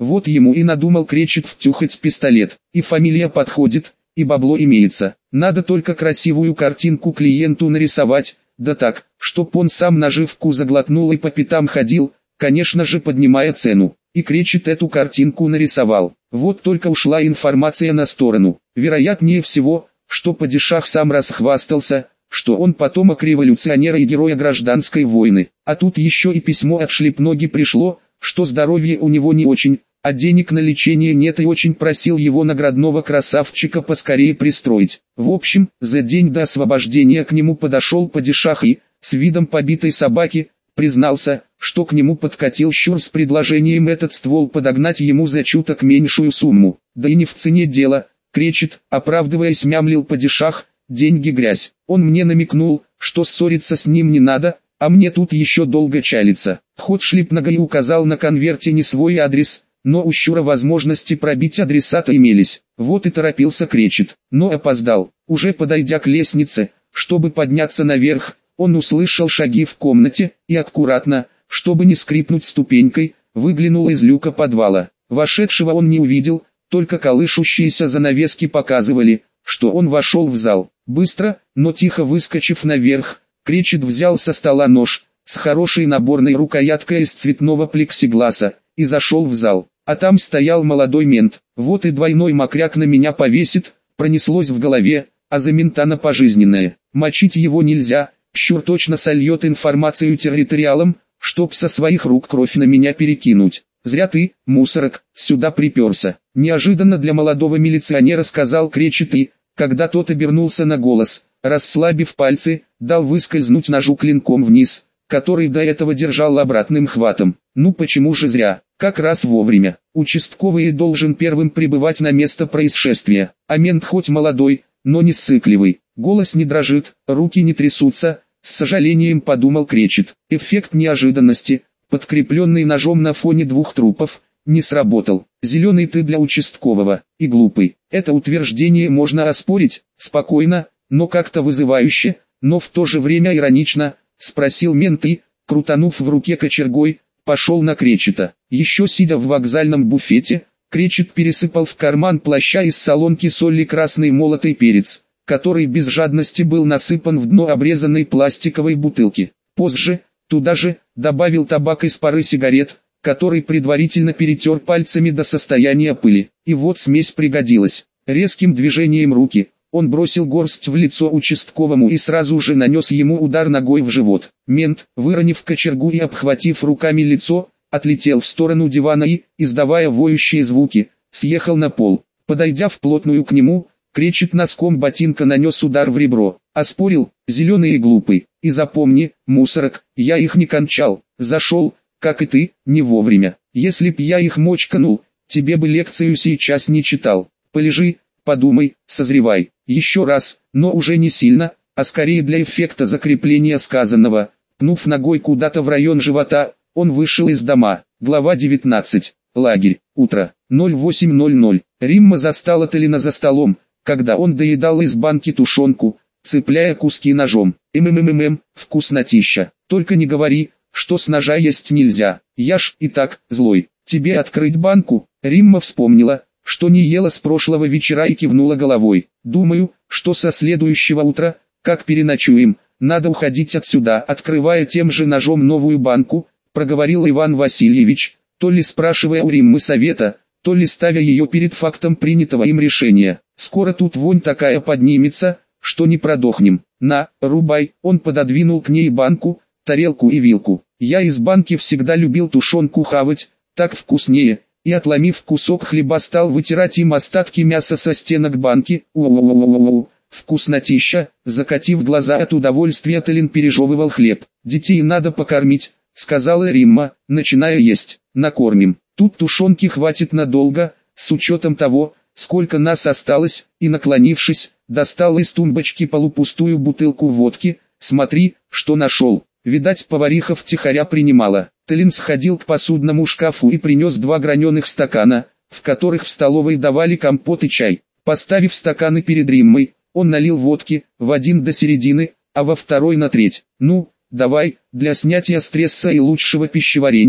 Вот ему и надумал Кречет втюхать пистолет. И фамилия подходит, и бабло имеется. Надо только красивую картинку клиенту нарисовать, да так, чтоб он сам наживку заглотнул и по пятам ходил, конечно же поднимая цену. И Кречет эту картинку нарисовал. Вот только ушла информация на сторону. Вероятнее всего, что падишах сам расхвастался, что он потомок революционера и героя гражданской войны. А тут еще и письмо от Шлепноги пришло, что здоровье у него не очень, а денег на лечение нет, и очень просил его наградного красавчика поскорее пристроить. В общем, за день до освобождения к нему подошел падишах и, с видом побитой собаки, признался, что к нему подкатил щур с предложением этот ствол подогнать ему за чуток меньшую сумму. Да и не в цене дело, Кречет, оправдываясь, мямлил падишах, деньги грязь. Он мне намекнул, что ссориться с ним не надо, а мне тут еще долго чалиться. Ход Шлепнога и указал на конверте не свой адрес, но у щура возможности пробить адресата имелись. Вот и торопился Кречет, но опоздал. Уже подойдя к лестнице, чтобы подняться наверх, он услышал шаги в комнате и аккуратно, чтобы не скрипнуть ступенькой, выглянул из люка подвала. Вошедшего он не увидел, только колышущиеся занавески показывали, что он вошел в зал. Быстро, но тихо выскочив наверх, Кречет взял со стола нож с хорошей наборной рукояткой из цветного плексигласа и зашел в зал. А там стоял молодой мент. Вот и двойной мокряк на меня повесит, пронеслось в голове, а за мента на пожизненное. Мочить его нельзя, щур точно сольет информацию территориалам, чтоб со своих рук кровь на меня перекинуть. Зря ты, мусорок, сюда приперся. Неожиданно для молодого милиционера сказал Кречет и, когда тот обернулся на голос, расслабив пальцы, дал выскользнуть ножу клинком вниз, который до этого держал обратным хватом. Ну почему же зря? Как раз вовремя. Участковый должен первым прибывать на место происшествия, а мент хоть молодой, но не ссыкливый. Голос не дрожит, руки не трясутся, с сожалением подумал Кречет. Эффект неожиданности, подкрепленный ножом на фоне двух трупов, не сработал. Зеленый ты для участкового, и глупый. Это утверждение можно оспорить, спокойно, но как-то вызывающе, но в то же время иронично, спросил мент и, крутанув в руке кочергой, пошел на Кречета. Еще сидя в вокзальном буфете, Кречет пересыпал в карман плаща из солонки соли красный молотый перец, который без жадности был насыпан в дно обрезанной пластиковой бутылки. Позже, туда же, добавил табак из пары сигарет, который предварительно перетер пальцами до состояния пыли. И вот смесь пригодилась. Резким движением руки, он бросил горсть в лицо участковому и сразу же нанес ему удар ногой в живот. Мент, выронив кочергу и обхватив руками лицо, отлетел в сторону дивана и, издавая воющие звуки, съехал на пол. Подойдя вплотную к нему, Кречет носком ботинка нанес удар в ребро. Оспорил, зеленый и глупый. И запомни, мусорок, я их не кончал. Зашел, как и ты, не вовремя. Если б я их мочканул, тебе бы лекцию сейчас не читал. Полежи, подумай, созревай. Еще раз, но уже не сильно, а скорее для эффекта закрепления сказанного. Пнув ногой куда-то в район живота, он вышел из дома. Глава 19. Лагерь. Утро. 08:00. Римма застала Талина за столом, когда он доедал из банки тушенку, цепляя куски ножом. Вкуснотища. Только не говори, что с ножа есть нельзя. Я ж и так злой. Тебе открыть банку? Римма вспомнила, что не ела с прошлого вечера и кивнула головой. Думаю, что со следующего утра, как переночуем, надо уходить отсюда. Открывая тем же ножом новую банку, проговорил Иван Васильевич, то ли спрашивая у Риммы совета, то ли ставя ее перед фактом принятого им решения. Скоро тут вонь такая поднимется, что не продохнем. На, рубай. Он пододвинул к ней банку, тарелку и вилку. Я из банки всегда любил тушенку хавать, так вкуснее. И отломив кусок хлеба стал вытирать им остатки мяса со стенок банки. Вкуснотища. Закатив глаза от удовольствия, Талин пережевывал хлеб. Детей надо покормить, сказала Римма, начиная есть. Накормим. Тут тушенки хватит надолго, с учетом того, сколько нас осталось, и наклонившись, достал из тумбочки полупустую бутылку водки. Смотри, что нашел. Видать, повариха втихаря принимала. Талин сходил к посудному шкафу и принес 2 граненых стакана, в которых в столовой давали компот и чай. Поставив стаканы перед Риммой, он налил водки, в один до середины, а во второй на треть. Ну, давай, для снятия стресса и лучшего пищеварения,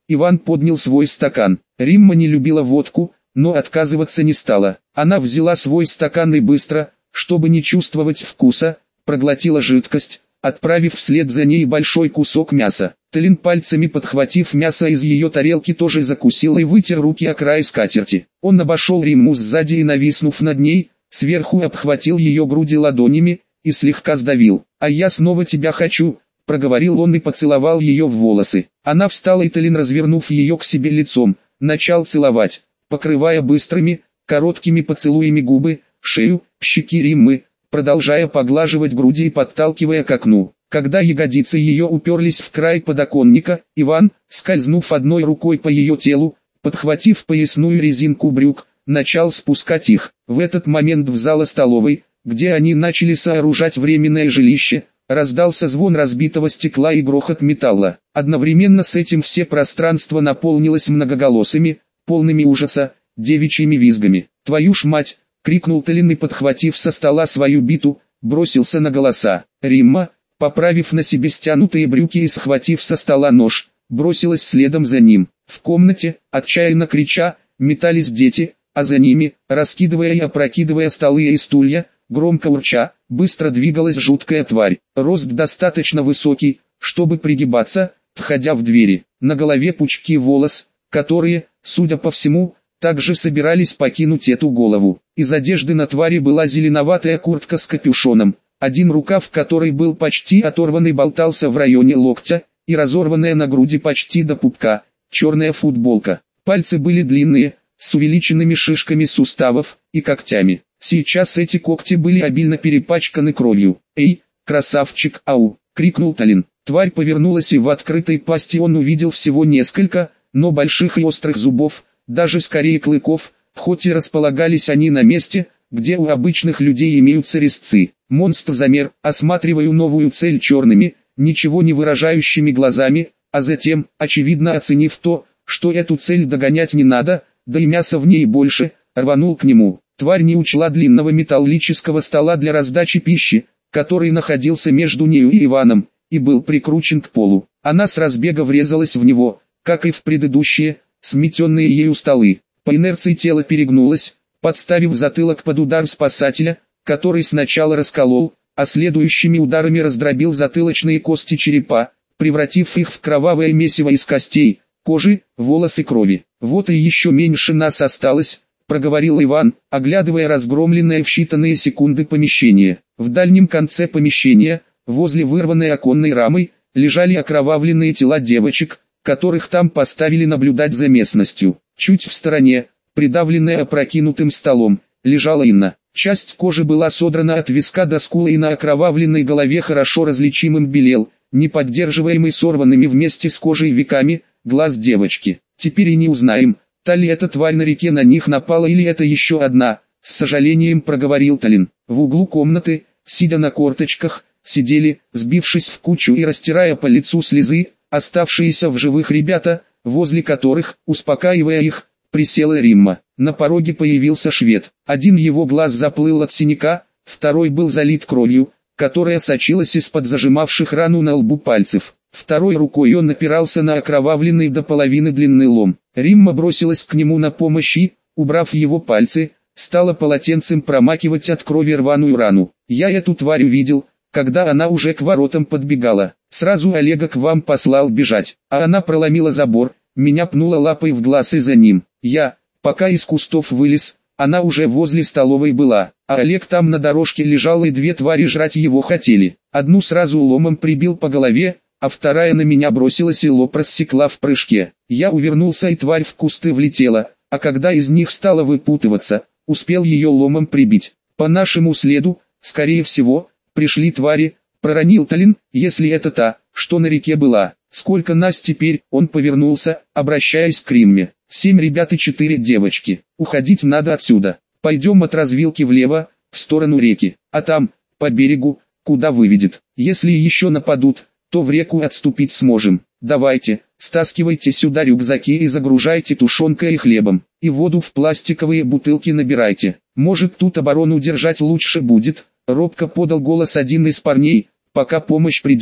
Иван поднял свой стакан. Римма не любила водку, но отказываться не стала. Она взяла свой стакан и быстро, чтобы не чувствовать вкуса, проглотила жидкость, отправив вслед за ней большой кусок мяса. Талин, пальцами подхватив мясо из ее тарелки, тоже закусил и вытер руки о край скатерти. Он обошел Римму сзади и, нависнув над ней, сверху обхватил ее груди ладонями и слегка сдавил. «А я снова тебя хочу», — проговорил он и поцеловал ее в волосы. Она встала, и Талин, развернув ее к себе лицом, начал целовать, покрывая быстрыми, короткими поцелуями губы, шею, щеки Риммы, продолжая поглаживать груди и подталкивая к окну. Когда ягодицы ее уперлись в край подоконника, Иван, скользнув одной рукой по ее телу, подхватив поясную резинку брюк, начал спускать их. В этот момент в зало-столовой, где они начали сооружать временное жилище, раздался звон разбитого стекла и грохот металла. Одновременно с этим все пространство наполнилось многоголосыми, полными ужаса, девичьими визгами. «Твою ж мать!» — крикнул Талин и, подхватив со стола свою биту, бросился на голоса. Римма, поправив на себе стянутые брюки и схватив со стола нож, бросилась следом за ним. В комнате, отчаянно крича, метались дети, а за ними, раскидывая и опрокидывая столы и стулья, громко урча, быстро двигалась жуткая тварь. Рост достаточно высокий, чтобы пригибаться, входя в двери. На голове пучки волос, которые, судя по всему, также собирались покинуть эту голову. Из одежды на твари была зеленоватая куртка с капюшоном, один рукав которой был почти оторван и болтался в районе локтя, и разорванная на груди почти до пупка, черная футболка. Пальцы были длинные, с увеличенными шишками суставов и когтями. Сейчас эти когти были обильно перепачканы кровью. «Эй, красавчик, ау!» — крикнул Талин. Тварь повернулась, и в открытой пасти он увидел всего несколько, но больших и острых зубов, даже скорее клыков, хоть и располагались они на месте, где у обычных людей имеются резцы. Монстр замер, осматривая новую цель черными, ничего не выражающими глазами, а затем, очевидно оценив то, что эту цель догонять не надо, да и мяса в ней больше, рванул к нему. Тварь не учла длинного металлического стола для раздачи пищи, который находился между нею и Иваном, и был прикручен к полу. Она с разбега врезалась в него, как и в предыдущие, сметенные ею столы. По инерции тело перегнулось, подставив затылок под удар спасателя, который сначала расколол, а следующими ударами раздробил затылочные кости черепа, превратив их в кровавое месиво из костей, кожи, волос и крови. «Вот и еще меньше нас осталось», — проговорил Иван, оглядывая разгромленное в считанные секунды помещение. В дальнем конце помещения, возле вырванной оконной рамы, лежали окровавленные тела девочек, которых там поставили наблюдать за местностью. Чуть в стороне, придавленная опрокинутым столом, лежала Инна. Часть кожи была содрана от виска до скулы, и на окровавленной голове хорошо различимым белел, не поддерживаемый сорванными вместе с кожей веками, глаз девочки. «Теперь и не узнаем, та ли эта тварь на реке на них напала или это еще одна», — с сожалением проговорил Талин. В углу комнаты, сидя на корточках, сидели, сбившись в кучу и растирая по лицу слезы, оставшиеся в живых ребята, возле которых, успокаивая их, присела Римма. На пороге появился швед. Один его глаз заплыл от синяка, второй был залит кровью, которая сочилась из-под зажимавших рану на лбу пальцев. Второй рукой он опирался на окровавленный до половины длинный лом. Римма бросилась к нему на помощь и, убрав его пальцы, стала полотенцем промакивать от крови рваную рану. «Я эту тварь увидел, когда она уже к воротам подбегала. Сразу Олега к вам послал бежать, а она проломила забор, меня пнула лапой в глаз и за ним. Пока из кустов вылез, она уже возле столовой была, а Олег там на дорожке лежал, и две твари жрать его хотели. Одну сразу ломом прибил по голове, а вторая на меня бросилась и лоб рассекла в прыжке. Я увернулся, и тварь в кусты влетела, а когда из них стала выпутываться, успел ее ломом прибить. По нашему следу, скорее всего, пришли твари, проронил Талин, если это та, что на реке была. Сколько нас теперь?» Он повернулся, обращаясь к Римме. 7 ребят и 4 девочки. Уходить надо отсюда. Пойдем от развилки влево, в сторону реки, а там, по берегу, куда выведет. Если еще нападут, то в реку отступить сможем. Давайте, стаскивайте сюда рюкзаки и загружайте тушенкой и хлебом. И воду в пластиковые бутылки набирайте. Может, тут оборону держать лучше будет, робко подал голос один из парней, пока помощь придет.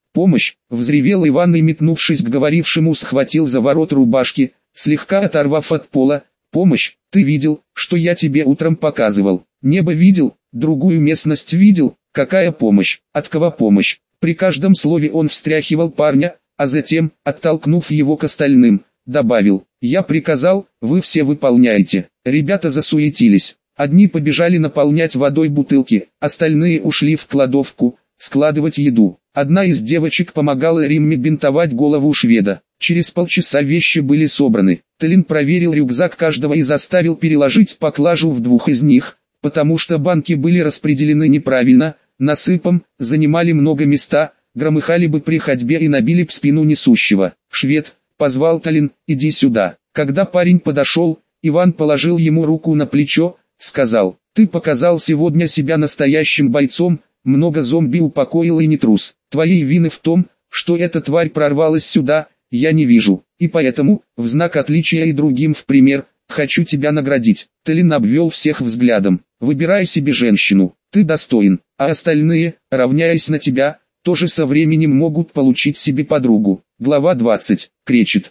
«Помощь!» — взревел Иван и, метнувшись к говорившему, схватил за ворот рубашки, слегка оторвав от пола. «Помощь! Ты видел, что я тебе утром показывал? Небо видел, другую местность видел? Какая помощь? От кого помощь?» При каждом слове он встряхивал парня, а затем, оттолкнув его к остальным, добавил: «Я приказал, вы все выполняете». Ребята засуетились. Одни побежали наполнять водой бутылки, остальные ушли в кладовку, складывать еду. Одна из девочек помогала Римме бинтовать голову шведа. Через полчаса вещи были собраны. Телин проверил рюкзак каждого и заставил переложить поклажу в двух из них, потому что банки были распределены неправильно, насыпом, занимали много места, громыхали бы при ходьбе и набили б спину несущего. «Швед», — позвал Телин, — «иди сюда». Когда парень подошел, Иван положил ему руку на плечо, сказал: «Ты показал сегодня себя настоящим бойцом, много зомби упокоил и не трус. Твоей вины в том, что эта тварь прорвалась сюда, я не вижу, и поэтому, в знак отличия и другим в пример, хочу тебя наградить». Телин обвел всех взглядом. «Выбирай себе женщину, ты достоин, а остальные, равняясь на тебя, тоже со временем могут получить себе подругу». Глава 20. Кречет.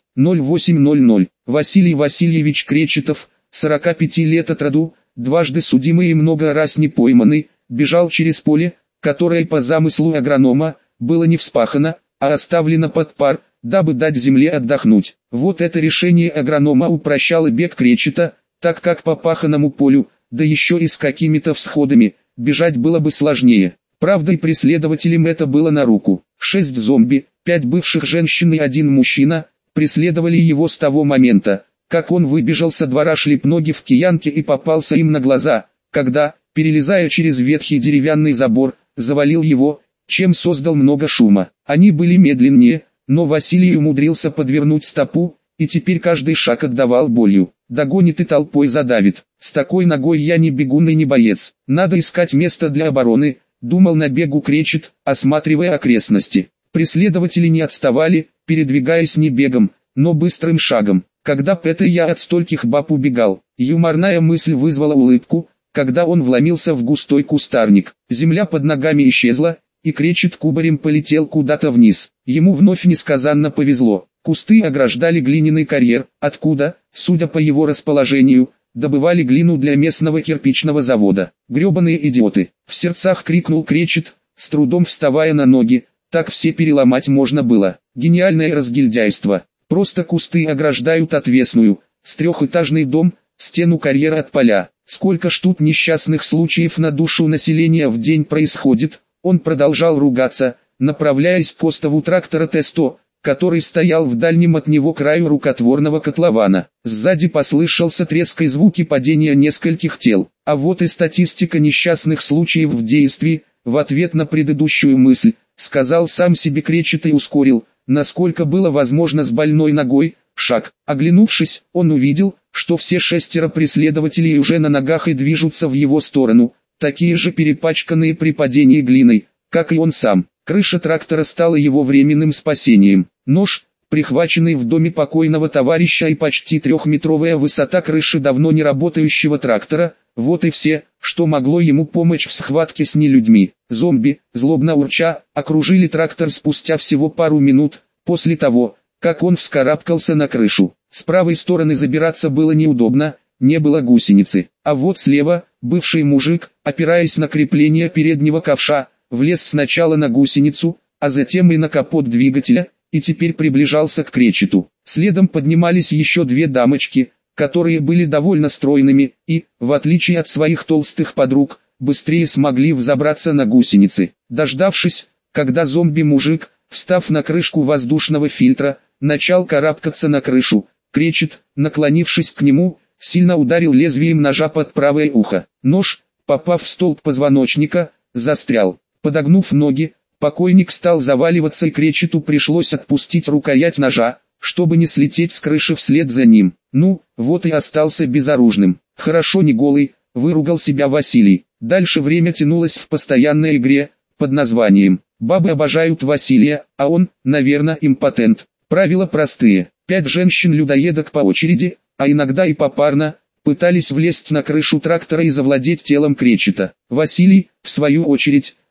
08:00. Василий Васильевич Кречетов, 45 лет от роду, дважды судимый и много раз не пойманный, бежал через поле, которое по замыслу агронома, было не вспахано, а оставлено под пар, дабы дать земле отдохнуть. Вот это решение агронома упрощало бег Кречета, так как по паханному полю, да еще и с какими-то всходами, бежать было бы сложнее. Правда, и преследователям это было на руку. 6 зомби, 5 бывших женщин и 1 мужчина, преследовали его с того момента, как он выбежал со двора шлепноги в киянке и попался им на глаза, когда, перелезая через ветхий деревянный забор, завалил его, чем создал много шума. Они были медленнее, но Василий умудрился подвернуть стопу, и теперь каждый шаг отдавал болью. Догонит и толпой задавит. С такой ногой я не бегун и не боец. Надо искать место для обороны, думал на бегу Кречет, осматривая окрестности. Преследователи не отставали, передвигаясь не бегом, но быстрым шагом. Когда б это я от стольких баб убегал? Юморная мысль вызвала улыбку, когда он вломился в густой кустарник. Земля под ногами исчезла, и Кречет кубарем полетел куда-то вниз. Ему вновь несказанно повезло. Кусты ограждали глиняный карьер, откуда, судя по его расположению, добывали глину для местного кирпичного завода. «Гребаные идиоты!» — в сердцах крикнул Кречет, с трудом вставая на ноги. Так все переломать можно было. Гениальное разгильдяйство. Просто кусты ограждают отвесную, с трехэтажный дом, стену карьера от поля. Сколько ж тут несчастных случаев на душу населения в день происходит? Он продолжал ругаться, направляясь к остову трактора Т-100, который стоял в дальнем от него краю рукотворного котлована. Сзади послышался треск и звуки падения нескольких тел. А вот и статистика несчастных случаев в действии, в ответ на предыдущую мысль, сказал сам себе Кречет и ускорил, насколько было возможно с больной ногой, шаг. Оглянувшись, он увидел, что все 6 преследователей уже на ногах и движутся в его сторону, такие же перепачканные при падении глиной, как и он сам. Крыша трактора стала его временным спасением. Нож, прихваченный в доме покойного товарища, и почти 3-метровая высота крыши давно не работающего трактора, вот и все, что могло ему помочь в схватке с нелюдьми. Зомби, злобно урча, окружили трактор спустя всего пару минут, после того, как он вскарабкался на крышу. С правой стороны забираться было неудобно, не было гусеницы, а вот слева, бывший мужик, опираясь на крепление переднего ковша, влез сначала на гусеницу, а затем и на капот двигателя, и теперь приближался к Кречету. Следом поднимались еще 2 дамочки, которые были довольно стройными, и, в отличие от своих толстых подруг, быстрее смогли взобраться на гусеницы. Дождавшись, когда зомби-мужик, встав на крышку воздушного фильтра, начал карабкаться на крышу, Кречет, наклонившись к нему, сильно ударил лезвием ножа под правое ухо. Нож, попав в столб позвоночника, застрял. Подогнув ноги, покойник стал заваливаться, и Кречету пришлось отпустить рукоять ножа, чтобы не слететь с крыши вслед за ним. Ну, вот и остался безоружным. Хорошо не голый, выругал себя Василий. Дальше время тянулось в постоянной игре, под названием «Бабы обожают Василия, а он, наверное, импотент». Правила простые. 5 женщин-людоедок по очереди, а иногда и попарно, пытались влезть на крышу трактора и завладеть телом Кречета. Василий, в свою очередь,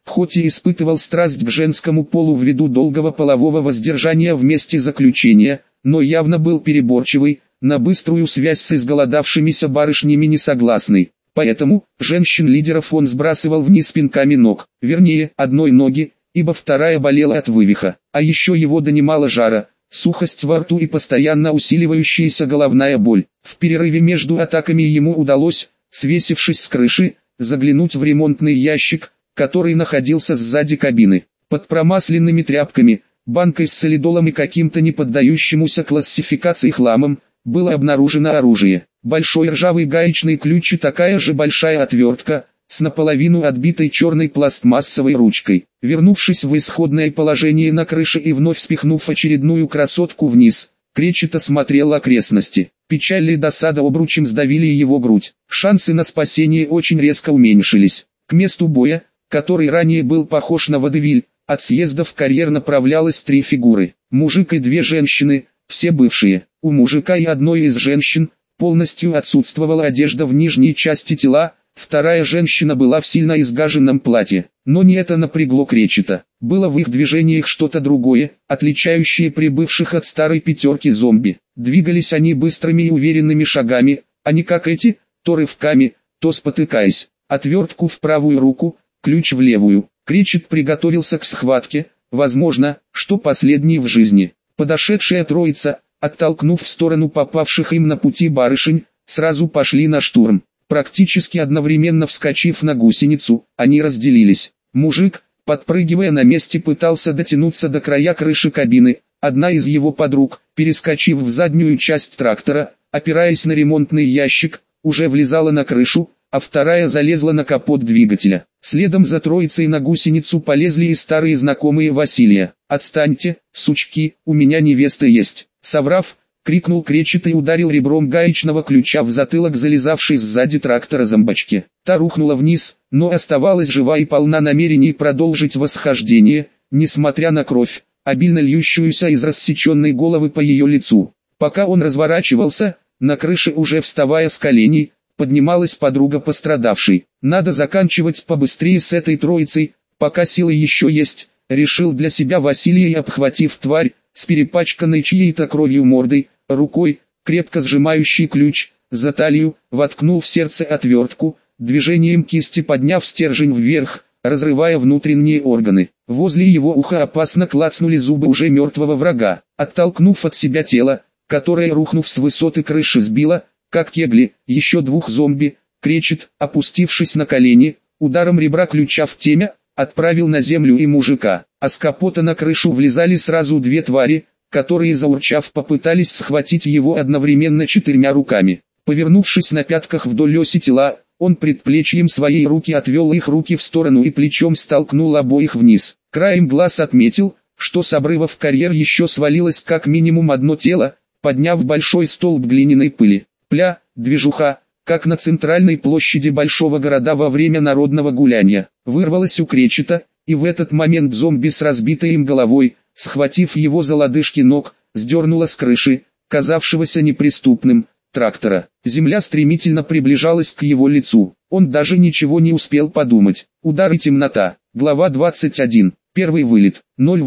хоть и испытывал страсть к женскому полу ввиду долгого полового воздержания в месте заключения, но явно был переборчивый, на быструю связь с изголодавшимися барышнями не согласный. Поэтому, женщин-лидеров он сбрасывал вниз пинками ног, вернее, одной ноги, ибо вторая болела от вывиха. А еще его донимала жара, сухость во рту и постоянно усиливающаяся головная боль. В перерыве между атаками ему удалось, свесившись с крыши, заглянуть в ремонтный ящик, который находился сзади кабины. Под промасленными тряпками, банкой с солидолом и каким-то не поддающемуся классификации хламом, было обнаружено оружие. Большой ржавый гаечный ключ и такая же большая отвертка, с наполовину отбитой черной пластмассовой ручкой. Вернувшись в исходное положение на крыше и вновь спихнув очередную красотку вниз, Кречет осмотрел окрестности. Печаль и досада обручем сдавили его грудь. Шансы на спасение очень резко уменьшились. К месту боя, который ранее был похож на водевиль, от съезда в карьер направлялось 3 фигуры. Мужик и 2 женщины, все бывшие. У мужика и одной из женщин полностью отсутствовала одежда в нижней части тела, вторая женщина была в сильно изгаженном платье. Но не это напрягло Кречета. Было в их движениях что-то другое, отличающее прибывших от старой пятерки зомби. Двигались они быстрыми и уверенными шагами, а не как эти, то рывками, то спотыкаясь. Отвертку в правую руку, ключ в левую. Кречет приготовился к схватке, возможно, что последний в жизни. Подошедшая троица, оттолкнув в сторону попавших им на пути барышень, сразу пошли на штурм. Практически одновременно вскочив на гусеницу, они разделились. Мужик, подпрыгивая на месте, пытался дотянуться до края крыши кабины. Одна из его подруг, перескочив в заднюю часть трактора, опираясь на ремонтный ящик, уже влезала на крышу, а вторая залезла на капот двигателя. Следом за троицей на гусеницу полезли и старые знакомые Василия. «Отстаньте, сучки, у меня невеста есть!» Соврав, крикнул Кречет и ударил ребром гаечного ключа в затылок залезавшей сзади трактора зомбачки. Та рухнула вниз, но оставалась жива и полна намерений продолжить восхождение, несмотря на кровь, обильно льющуюся из рассеченной головы по ее лицу. Пока он разворачивался, на крыше уже вставая с коленей, поднималась подруга пострадавшей. «Надо заканчивать побыстрее с этой троицей, пока силы еще есть», решил для себя Василий и, обхватив тварь, с перепачканной чьей-то кровью мордой, рукой, крепко сжимающий ключ, за талию, воткнул в сердце отвертку, движением кисти подняв стержень вверх, разрывая внутренние органы. Возле его уха опасно клацнули зубы уже мертвого врага. Оттолкнув от себя тело, которое, рухнув с высоты крыши, сбило, как кегли, еще 2 зомби, Кречет, опустившись на колени, ударом ребра ключа в темя, отправил на землю и мужика. А с капота на крышу влезали сразу 2 твари, которые, заурчав, попытались схватить его одновременно 4 руками. Повернувшись на пятках вдоль оси тела, он предплечьем своей руки отвел их руки в сторону и плечом столкнул обоих вниз. Краем глаз отметил, что с обрыва в карьер еще свалилось как минимум одно тело, подняв большой столб глиняной пыли. Пля, движуха, как на центральной площади большого города во время народного гуляния. Вырвалось у Кречета, и в этот момент зомби с разбитой им головой, схватив его за лодыжки ног, сдернула с крыши, казавшегося неприступным, трактора. Земля стремительно приближалась к его лицу. Он даже ничего не успел подумать. Удар и темнота. Глава 21. Первый вылет.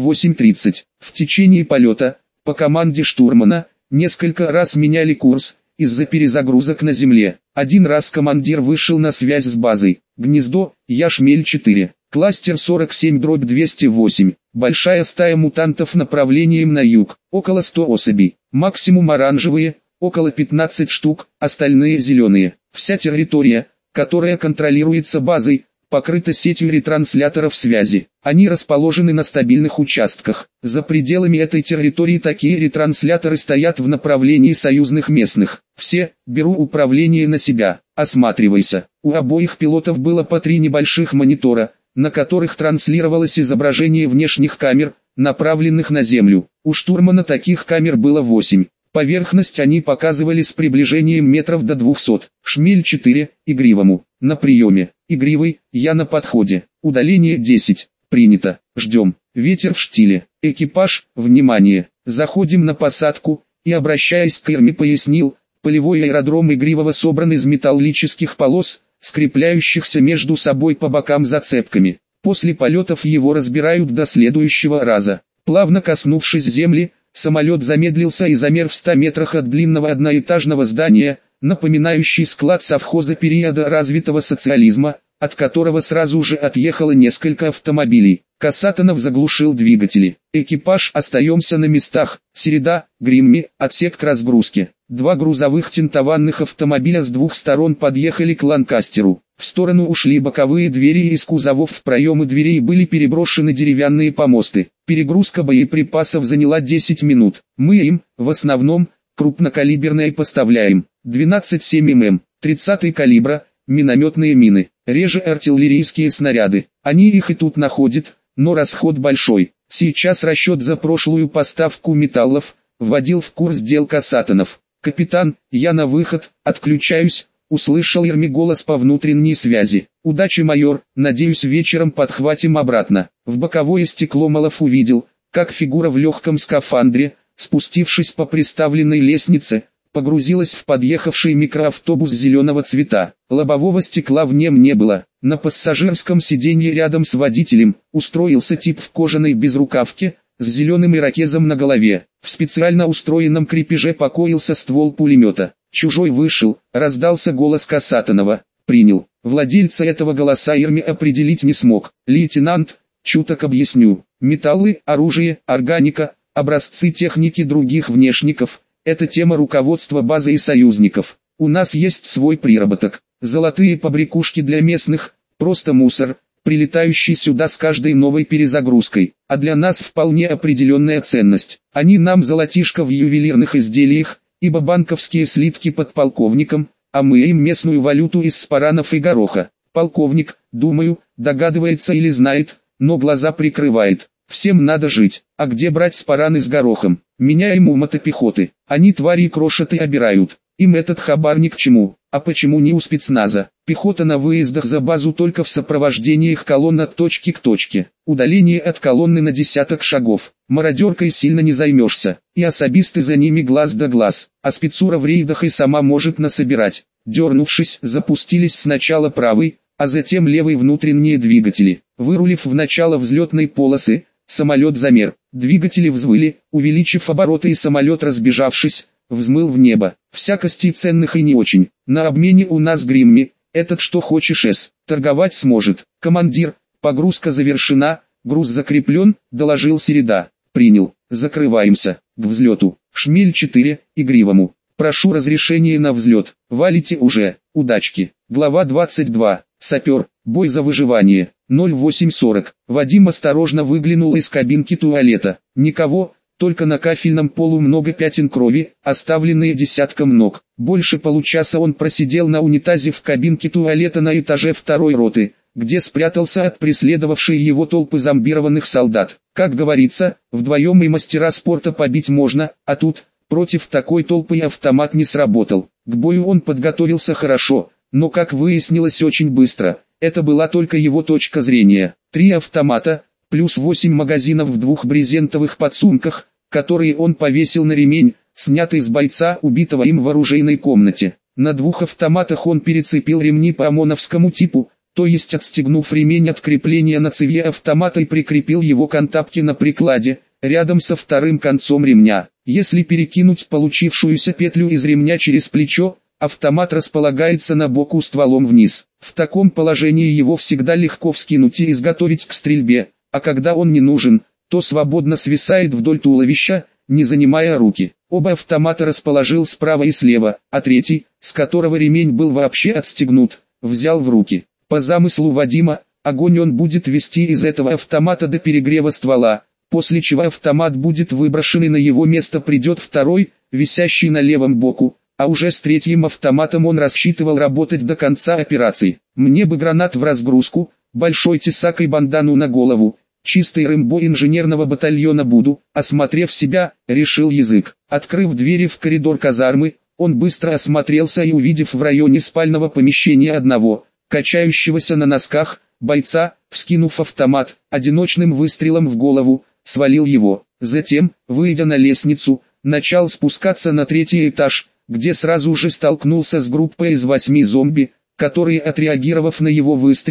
08:30. В течение полета, по команде штурмана, несколько раз меняли курс, из-за перезагрузок на земле. Один раз командир вышел на связь с базой. Гнездо, Яшмель-4. Кластер 47/208. Большая стая мутантов направлением на юг. Около 100 особей. Максимум оранжевые, около 15 штук, остальные зеленые. Вся территория, которая контролируется базой, покрыта сетью ретрансляторов связи. Они расположены на стабильных участках. За пределами этой территории такие ретрансляторы стоят в направлении союзных местных. Все, беру управление на себя, осматривайся. У обоих пилотов было по 3 небольших монитора, на которых транслировалось изображение внешних камер, направленных на землю. У штурмана таких камер было 8. Поверхность они показывали с приближением метров до 200. Шмель 4, игривому. На приеме. Игривый, я на подходе. Удаление 10. Принято. Ждем. Ветер в штиле. Экипаж, внимание. Заходим на посадку, и, обращаясь к Ирме, пояснил, полевой аэродром Игривого собран из металлических полос, скрепляющихся между собой по бокам зацепками. После полетов его разбирают до следующего раза. Плавно коснувшись земли, самолет замедлился и замер в 100 метрах от длинного одноэтажного здания, напоминающий склад совхоза периода развитого социализма, от которого сразу же отъехало несколько автомобилей. Касатонов заглушил двигатели. Экипаж остаемся на местах. Середа, Гримми, отсек к разгрузке. 2 грузовых тентованных автомобиля с двух сторон подъехали к Ланкастеру. В сторону ушли боковые двери и из кузовов в проемы дверей были переброшены деревянные помосты. Перегрузка боеприпасов заняла 10 минут. Мы им, в основном, крупнокалиберные поставляем. 12,7 мм, 30 калибра, минометные мины, реже артиллерийские снаряды. Они их и тут находят, но расход большой. Сейчас расчет за прошлую поставку металлов, вводил в курс дел Касатонов. «Капитан, я на выход, отключаюсь», услышал Ерми голос по внутренней связи. «Удачи, майор, надеюсь вечером подхватим обратно». В боковое стекло Малов увидел, как фигура в легком скафандре, спустившись по приставленной лестнице, погрузилась в подъехавший микроавтобус зеленого цвета. Лобового стекла в нем не было. На пассажирском сиденье рядом с водителем устроился тип в кожаной безрукавке, с зеленым ирокезом на голове. В специально устроенном крепеже покоился ствол пулемета. «Чужой вышел», раздался голос Касатонова. «Принял». Владельца этого голоса Ерми определить не смог. «Лейтенант, чуток объясню. Металлы, оружие, органика, образцы техники других внешников – это тема руководства базы и союзников. У нас есть свой приработок. Золотые побрякушки для местных – просто мусор, прилетающий сюда с каждой новой перезагрузкой. А для нас вполне определенная ценность. Они нам золотишко в ювелирных изделиях, ибо банковские слитки подполковникам, а мы им местную валюту из спаранов и гороха. Полковник, думаю, догадывается или знает, но глаза прикрывает. Всем надо жить. А где брать спараны с горохом? Меняем у мотопехоты. Они твари крошат и обирают. Им этот хабар ни к чему. А почему не у спецназа? Пехота на выездах за базу только в сопровождении их колонн от точки к точке. Удаление от колонны на десяток шагов. Мародеркой сильно не займешься. И особисты за ними глаз да глаз. А спецура в рейдах и сама может насобирать. Дернувшись, запустились сначала правый, а затем левый внутренние двигатели. Вырулив в начало взлетной полосы, самолет замер. Двигатели взвыли, увеличив обороты, и самолет, разбежавшись, взмыл в небо. Всякостей ценных и не очень. На обмене у нас Гримми, этот что хочешь С. Торговать сможет. Командир, погрузка завершена, груз закреплен, доложил Середа. Принял. Закрываемся. К взлету. Шмель 4, Игривому. Прошу разрешения на взлет. Валите уже. Удачки. Глава 22. Сапер. Бой за выживание. 08:40. Вадим осторожно выглянул из кабинки туалета. Никого, только на кафельном полу много пятен крови, оставленные десятком ног. Больше получаса он просидел на унитазе в кабинке туалета на этаже 2-й роты, где спрятался от преследовавшей его толпы зомбированных солдат. Как говорится, вдвоем и мастера спорта побить можно, а тут, против такой толпы и автомат не сработал. К бою он подготовился хорошо, но, как выяснилось очень быстро, это была только его точка зрения. 3 автомата, плюс 8 магазинов в 2 брезентовых подсумках, которые он повесил на ремень, снятый с бойца, убитого им в оружейной комнате. На 2 автоматах он перецепил ремни по ОМОНовскому типу, то есть отстегнув ремень от крепления на цевье автомата и прикрепил его к антапке на прикладе, рядом со вторым концом ремня. Если перекинуть получившуюся петлю из ремня через плечо, автомат располагается на боку стволом вниз. В таком положении его всегда легко вскинуть и изготовить к стрельбе, а когда он не нужен, то свободно свисает вдоль туловища, не занимая руки. Оба автомата расположил справа и слева, а третий, с которого ремень был вообще отстегнут, взял в руки. По замыслу Вадима, огонь он будет вести из этого автомата до перегрева ствола, после чего автомат будет выброшен и на его место придет второй, висящий на левом боку, а уже с третьим автоматом он рассчитывал работать до конца операции. Мне бы гранат в разгрузку, большой тесак и бандану на голову, чистый Рэмбо инженерного батальона буду, осмотрев себя, решил язык. Открыв двери в коридор казармы, он быстро осмотрелся и, увидев в районе спального помещения одного, качающегося на носках, бойца, вскинув автомат, одиночным выстрелом в голову, свалил его. Затем, выйдя на лестницу, начал спускаться на 3-й этаж, где сразу же столкнулся с группой из 8 зомби, которые, отреагировав на его выстрел,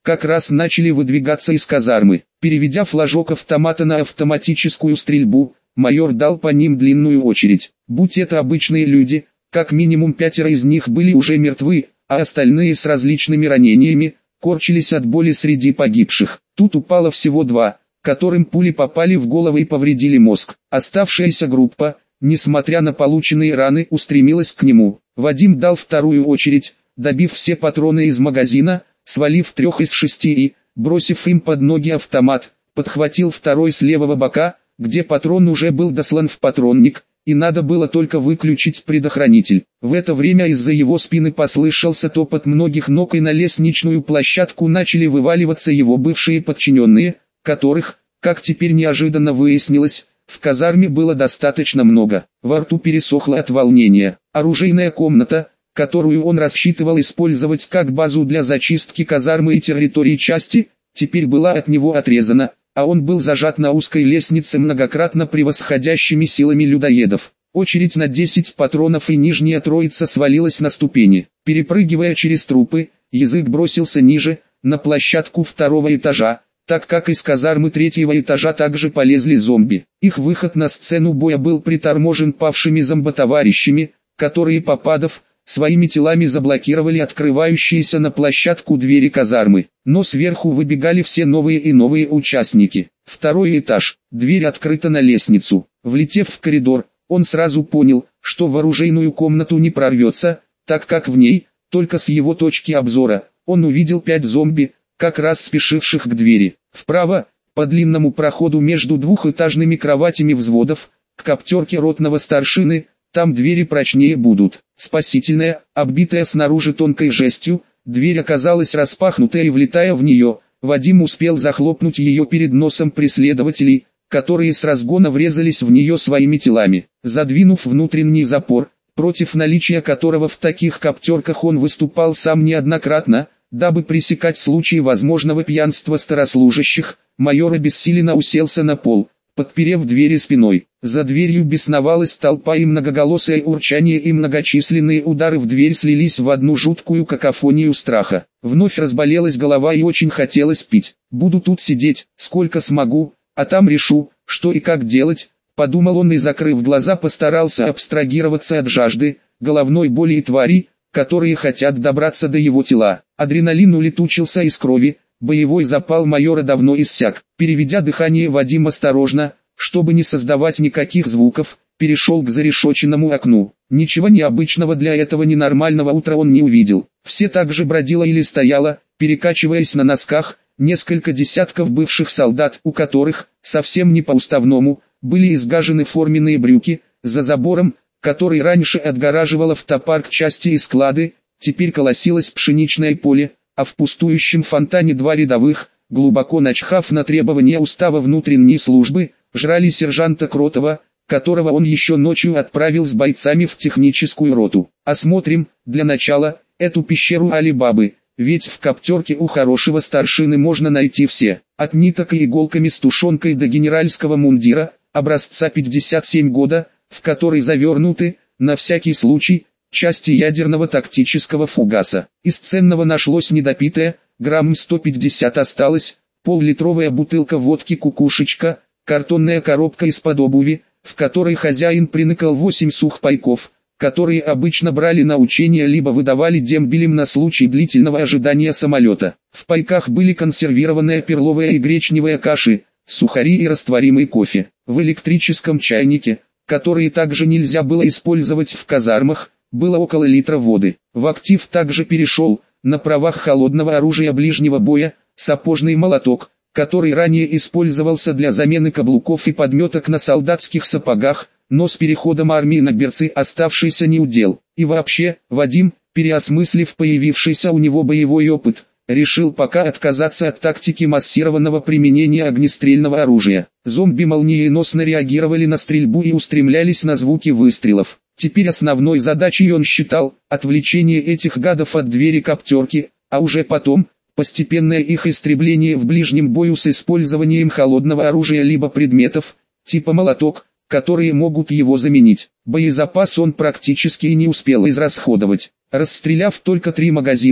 как раз начали выдвигаться из казармы. Переведя флажок автомата на автоматическую стрельбу, майор дал по ним длинную очередь. Будь это обычные люди, как минимум 5 из них были уже мертвы, а остальные с различными ранениями, корчились от боли среди погибших. Тут упало всего 2, которым пули попали в головы и повредили мозг. Оставшаяся группа, несмотря на полученные раны, устремилась к нему. Вадим дал вторую очередь, добив все патроны из магазина, свалив 3 из 6 и, бросив им под ноги автомат, подхватил второй с левого бока, где патрон уже был дослан в патронник, и надо было только выключить предохранитель. В это время из-за его спины послышался топот многих ног, и на лестничную площадку начали вываливаться его бывшие подчиненные, которых, как теперь неожиданно выяснилось, в казарме было достаточно много. Во рту пересохло от волнения. Оружейная комната, которую он рассчитывал использовать как базу для зачистки казармы и территории части, теперь была от него отрезана, а он был зажат на узкой лестнице многократно превосходящими силами людоедов. Очередь на 10 патронов, и нижняя троица свалилась на ступени. Перепрыгивая через трупы, язык бросился ниже, на площадку 2-го этажа, так как из казармы 3-го этажа также полезли зомби. Их выход на сцену боя был приторможен павшими зомботоварищами, которые, попадав, своими телами заблокировали открывающиеся на площадку двери казармы. Но сверху выбегали все новые и новые участники. 2-й этаж, дверь открыта на лестницу. Влетев в коридор, он сразу понял, что в оружейную комнату не прорвется, так как в ней, только с его точки обзора, он увидел 5 зомби, как раз спешивших к двери. Вправо, по длинному проходу между двухэтажными кроватями взводов, к коптерке ротного старшины, там двери прочнее будут. Спасительная, оббитая снаружи тонкой жестью, дверь оказалась распахнутая, и влетая в нее, Вадим успел захлопнуть ее перед носом преследователей, которые с разгона врезались в нее своими телами. Задвинув внутренний запор, против наличия которого в таких коптерках он выступал сам неоднократно, дабы пресекать случаи возможного пьянства старослужащих, майор обессиленно уселся на пол, подперев двери спиной. За дверью бесновалась толпа, и многоголосое урчание и многочисленные удары в дверь слились в одну жуткую какофонию страха. Вновь разболелась голова и очень хотелось пить. «Буду тут сидеть, сколько смогу, а там решу, что и как делать», — подумал он, и, закрыв глаза, постарался абстрагироваться от жажды, головной боли и тварей, которые хотят добраться до его тела. Адреналин улетучился из крови, боевой запал майора давно иссяк. Переведя дыхание, Вадим осторожно, чтобы не создавать никаких звуков, перешел к зарешоченному окну. Ничего необычного для этого ненормального утра он не увидел. Все так же бродило или стояло, перекачиваясь на носках, несколько десятков бывших солдат, у которых, совсем не по-уставному, были изгажены форменные брюки. За забором, который раньше отгораживал автопарк части и склады, теперь колосилось пшеничное поле, а в пустующем фонтане 2 рядовых, глубоко начхав на требования устава внутренней службы, жрали сержанта Кротова, которого он еще ночью отправил с бойцами в техническую роту. Осмотрим, для начала, эту пещеру Али-Бабы, ведь в коптерке у хорошего старшины можно найти все, от ниток и иголками с тушенкой до генеральского мундира, образца 57 года, в который завернуты, на всякий случай, части ядерного тактического фугаса. Из ценного нашлось недопитое, грамм 150 осталось, пол-литровая бутылка водки «Кукушечка», картонная коробка из-под обуви, в которой хозяин приныкал 8 сухпайков, которые обычно брали на учения либо выдавали дембелям на случай длительного ожидания самолета. В пайках были консервированная перловая и гречневая каши, сухари и растворимый кофе. В электрическом чайнике, которые также нельзя было использовать в казармах, было около литра воды. В актив также перешел, на правах холодного оружия ближнего боя, сапожный молоток, который ранее использовался для замены каблуков и подметок на солдатских сапогах, но с переходом армии на берцы оставшийся неудел. И вообще, Вадим, переосмыслив появившийся у него боевой опыт, решил пока отказаться от тактики массированного применения огнестрельного оружия. Зомби молниеносно реагировали на стрельбу и устремлялись на звуки выстрелов. Теперь основной задачей он считал отвлечение этих гадов от двери коптерки, а уже потом постепенное их истребление в ближнем бою с использованием холодного оружия либо предметов, типа молоток, которые могут его заменить. Боезапас он практически и не успел израсходовать. Расстреляв только 3 магазина,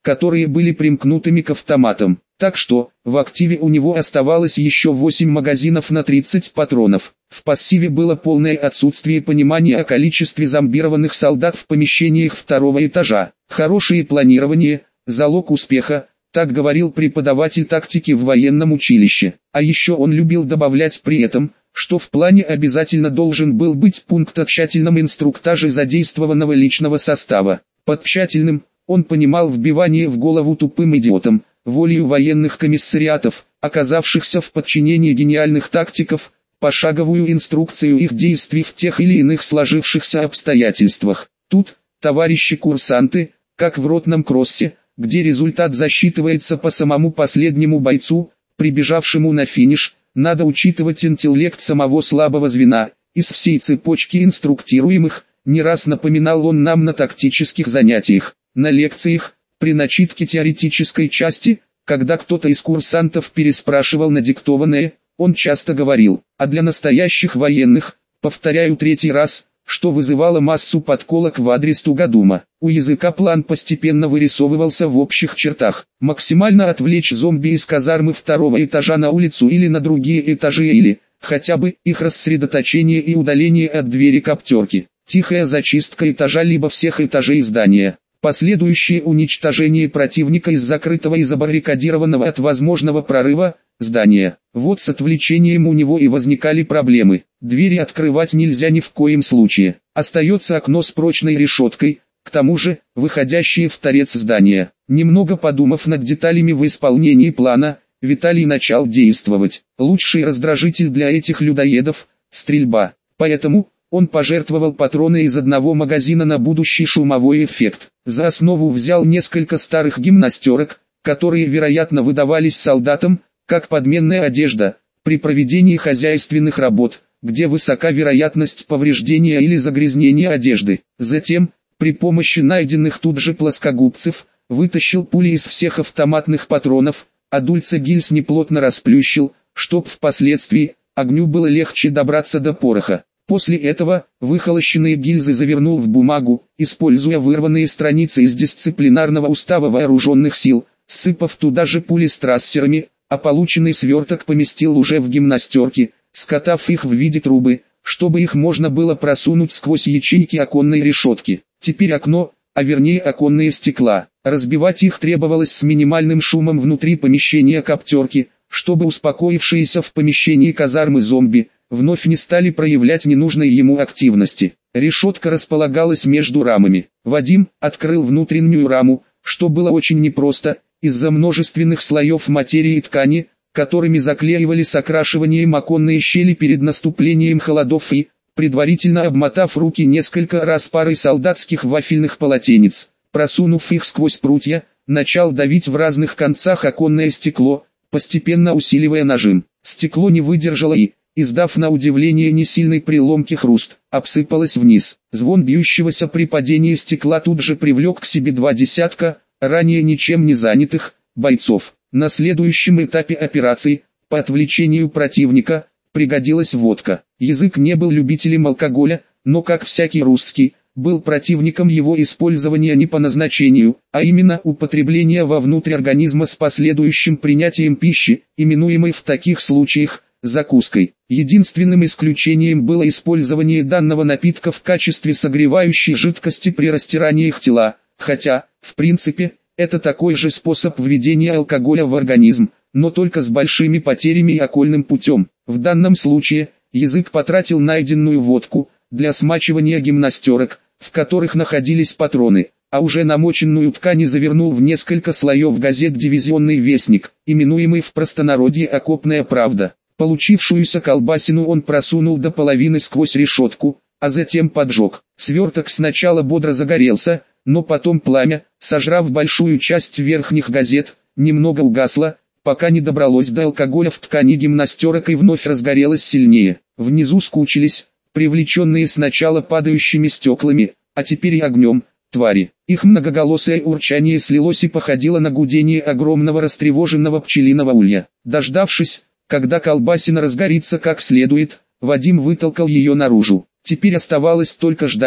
которые были примкнутыми к автоматам. Так что, в активе у него оставалось еще 8 магазинов на 30 патронов. В пассиве было полное отсутствие понимания о количестве зомбированных солдат в помещениях второго этажа. Хорошее планирование – залог успеха, так говорил преподаватель тактики в военном училище. А еще он любил добавлять при этом, что в плане обязательно должен был быть пункт о тщательном инструктаже задействованного личного состава. Под тщательным он понимал вбивание в голову тупым идиотам, волею военных комиссариатов, оказавшихся в подчинении гениальных тактиков, пошаговую инструкцию их действий в тех или иных сложившихся обстоятельствах. Тут, товарищи курсанты, как в ротном кроссе, где результат засчитывается по самому последнему бойцу, прибежавшему на финиш, надо учитывать интеллект самого слабого звена. Из всей цепочки инструктируемых, не раз напоминал он нам на тактических занятиях, на лекциях, при начитке теоретической части, когда кто-то из курсантов переспрашивал надиктованное, он часто говорил: а для настоящих военных, повторяю третий раз, что вызывало массу подколок в адрес Тугодума. У языка план постепенно вырисовывался в общих чертах. Максимально отвлечь зомби из казармы второго этажа на улицу или на другие этажи, или, хотя бы, их рассредоточение и удаление от двери коптерки. Тихая зачистка этажа либо всех этажей здания. Последующее уничтожение противника из закрытого и забаррикадированного от возможного прорыва здания. Вот с отвлечением у него и возникали проблемы. Двери открывать нельзя ни в коем случае. Остается окно с прочной решеткой, к тому же, выходящее в торец здания. Немного подумав над деталями в исполнении плана, Виталий начал действовать. Лучший раздражитель для этих людоедов – стрельба. Поэтому он пожертвовал патроны из одного магазина на будущий шумовой эффект. За основу взял несколько старых гимнастерок, которые, вероятно, выдавались солдатам, как подменная одежда, при проведении хозяйственных работ, где высока вероятность повреждения или загрязнения одежды. Затем, при помощи найденных тут же плоскогубцев, вытащил пули из всех автоматных патронов, а дульце гильз неплотно расплющил, чтоб впоследствии огню было легче добраться до пороха. После этого, выхолощенные гильзы завернул в бумагу, используя вырванные страницы из дисциплинарного устава вооруженных сил, сыпав туда же пули с трассерами, а полученный сверток поместил уже в гимнастерки, скатав их в виде трубы, чтобы их можно было просунуть сквозь ячейки оконной решетки. Теперь окно, а вернее оконные стекла. Разбивать их требовалось с минимальным шумом внутри помещения коптерки, чтобы успокоившиеся в помещении казармы зомби вновь не стали проявлять ненужной ему активности. Решетка располагалась между рамами. Вадим открыл внутреннюю раму, что было очень непросто, из-за множественных слоев материи и ткани, которыми заклеивали с окрашиванием оконные щели перед наступлением холодов и, предварительно обмотав руки несколько раз парой солдатских вафельных полотенец, просунув их сквозь прутья, начал давить в разных концах оконное стекло, постепенно усиливая нажим. Стекло не выдержало и, издав на удивление несильный приломкий хруст, обсыпалось вниз. Звон бьющегося при падении стекла тут же привлек к себе 2 десятка, ранее ничем не занятых, бойцов. На следующем этапе операции, по отвлечению противника, пригодилась водка. Язык не был любителем алкоголя, но как всякий русский, был противником его использования не по назначению, а именно употребления вовнутрь организма с последующим принятием пищи, именуемой в таких случаях закуской. Единственным исключением было использование данного напитка в качестве согревающей жидкости при растирании их тела, хотя, в принципе, это такой же способ введения алкоголя в организм, но только с большими потерями и окольным путем. В данном случае, язык потратил найденную водку для смачивания гимнастерок, в которых находились патроны, а уже намоченную ткань завернул в несколько слоев газет «Дивизионный вестник», именуемый в простонародье «Окопная правда». Получившуюся колбасину он просунул до половины сквозь решетку, а затем поджег. Сверток сначала бодро загорелся, но потом пламя, сожрав большую часть верхних газет, немного угасло, пока не добралось до алкоголя в ткани гимнастерок и вновь разгорелось сильнее. Внизу скучились, привлеченные сначала падающими стеклами, а теперь и огнем, твари. Их многоголосое урчание слилось и походило на гудение огромного растревоженного пчелиного улья. Дождавшись, когда колбасина разгорится как следует, Вадим вытолкал ее наружу. Теперь оставалось только ждать,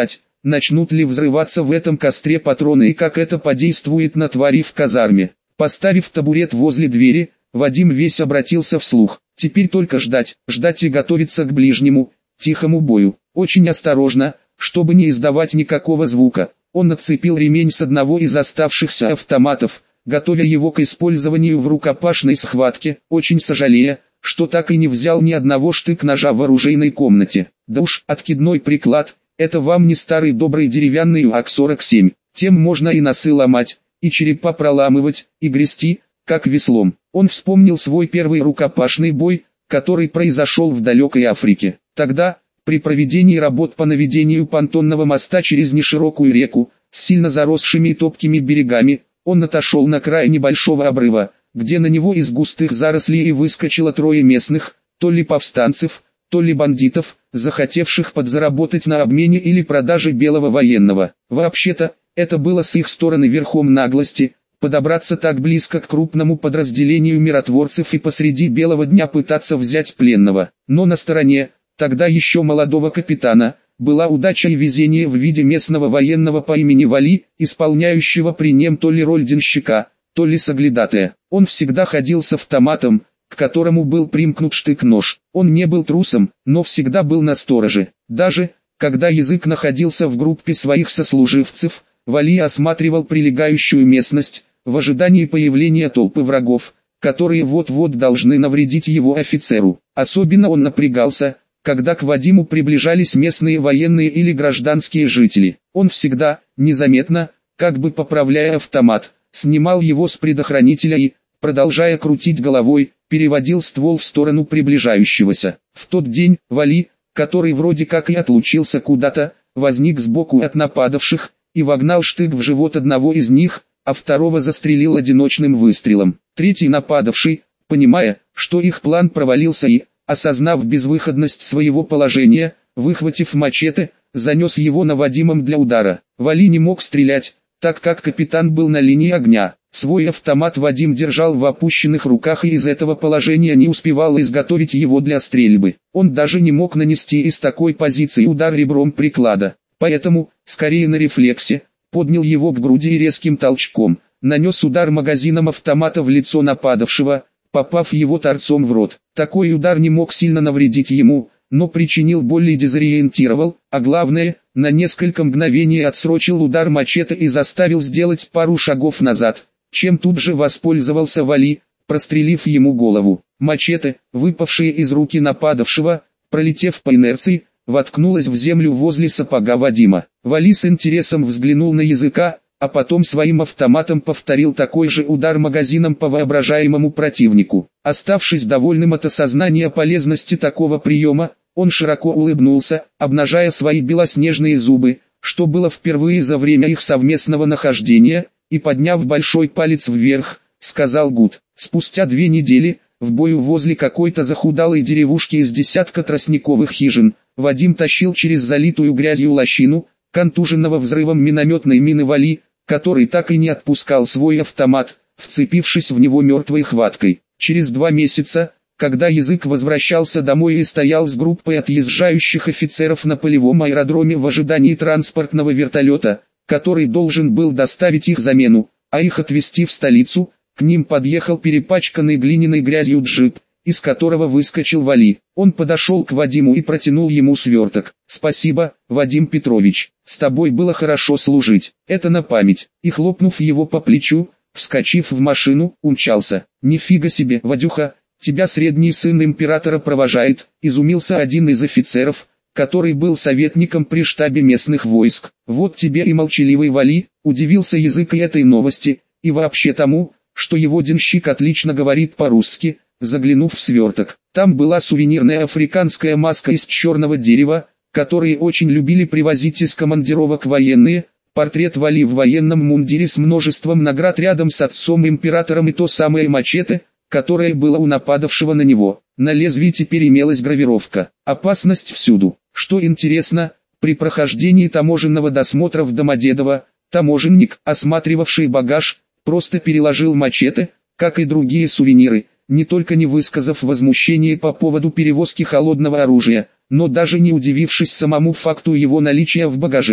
начнут ли взрываться в этом костре патроны и как это подействует на твари в казарме. Поставив табурет возле двери, Вадим весь обратился вслух. Теперь только ждать, ждать и готовиться к ближнему, тихому бою. Очень осторожно, чтобы не издавать никакого звука. Он нацепил ремень с одного из оставшихся автоматов, готовя его к использованию в рукопашной схватке, очень сожалея, что так и не взял ни одного штык-ножа в оружейной комнате. Да уж, откидной приклад, это вам не старый добрый деревянный УАК-47, тем можно и носы ломать, и черепа проламывать, и грести, как веслом. Он вспомнил свой первый рукопашный бой, который произошел в далекой Африке. Тогда, при проведении работ по наведению понтонного моста через неширокую реку, с сильно заросшими и топкими берегами, он отошел на край небольшого обрыва, где на него из густых зарослей выскочило трое местных, то ли повстанцев, то ли бандитов, захотевших подзаработать на обмене или продаже белого военного. Вообще-то, это было с их стороны верхом наглости, подобраться так близко к крупному подразделению миротворцев и посреди белого дня пытаться взять пленного. Но на стороне, тогда еще молодого капитана, была удача и везение в виде местного военного по имени Вали, исполняющего при нем то ли роль денщика, то ли соглядатая. Он всегда ходил с автоматом, к которому был примкнут штык-нож. Он не был трусом, но всегда был настороже. Даже, когда Язык находился в группе своих сослуживцев, Вали осматривал прилегающую местность, в ожидании появления толпы врагов, которые вот-вот должны навредить его офицеру. Особенно он напрягался, когда к Вадиму приближались местные военные или гражданские жители. Он всегда, незаметно, как бы поправляя автомат, снимал его с предохранителя и, продолжая крутить головой, переводил ствол в сторону приближающегося. В тот день, Вали, который вроде как и отлучился куда-то, возник сбоку от нападавших, и вогнал штык в живот одного из них, а второго застрелил одиночным выстрелом. Третий нападавший, понимая, что их план провалился и, осознав безвыходность своего положения, выхватив мачете, занес его на Вадимом для удара. Вали не мог стрелять, так как капитан был на линии огня. Свой автомат Вадим держал в опущенных руках и из этого положения не успевал изготовить его для стрельбы. Он даже не мог нанести из такой позиции удар ребром приклада. Поэтому, скорее на рефлексе, поднял его к груди и резким толчком, нанес удар магазином автомата в лицо нападавшего, попав его торцом в рот. Такой удар не мог сильно навредить ему, но причинил боль и дезориентировал, а главное, на несколько мгновений отсрочил удар мачете и заставил сделать пару шагов назад, чем тут же воспользовался Вали, прострелив ему голову. Мачете, выпавшее из руки нападавшего, пролетев по инерции, воткнулась в землю возле сапога Вадима. Вали с интересом взглянул на Языка, а потом своим автоматом повторил такой же удар магазином по воображаемому противнику. Оставшись довольным от осознания полезности такого приема, он широко улыбнулся, обнажая свои белоснежные зубы, что было впервые за время их совместного нахождения, и подняв большой палец вверх, сказал Гуд. Спустя 2 недели, в бою возле какой-то захудалой деревушки из десятка тростниковых хижин, Вадим тащил через залитую грязью лощину, контуженного взрывом минометной мины Вали, который так и не отпускал свой автомат, вцепившись в него мертвой хваткой. Через 2 месяца, когда Язык возвращался домой и стоял с группой отъезжающих офицеров на полевом аэродроме в ожидании транспортного вертолета, который должен был доставить их замену, а их отвезти в столицу, к ним подъехал перепачканный глиняной грязью джип, из которого выскочил Вали. Он подошел к Вадиму и протянул ему сверток. «Спасибо, Вадим Петрович, с тобой было хорошо служить, это на память». И хлопнув его по плечу, вскочив в машину, умчался. «Нифига себе, Вадюха, тебя средний сын императора провожает», изумился один из офицеров, который был советником при штабе местных войск. «Вот тебе и молчаливый Вали», удивился Язык и этой новости, и вообще тому, что его денщик отлично говорит по-русски. Заглянув в сверток, там была сувенирная африканская маска из черного дерева, которые очень любили привозить из командировок военные, портрет Вали в военном мундире с множеством наград рядом с отцом-императором и то самое мачете, которое было у нападавшего на него. На лезвии теперь имелась гравировка «Опасность всюду». Что интересно, при прохождении таможенного досмотра в Домодедово, таможенник, осматривавший багаж, просто переложил мачете, как и другие сувениры, не только не высказав возмущение по поводу перевозки холодного оружия, но даже не удивившись самому факту его наличия в багаже.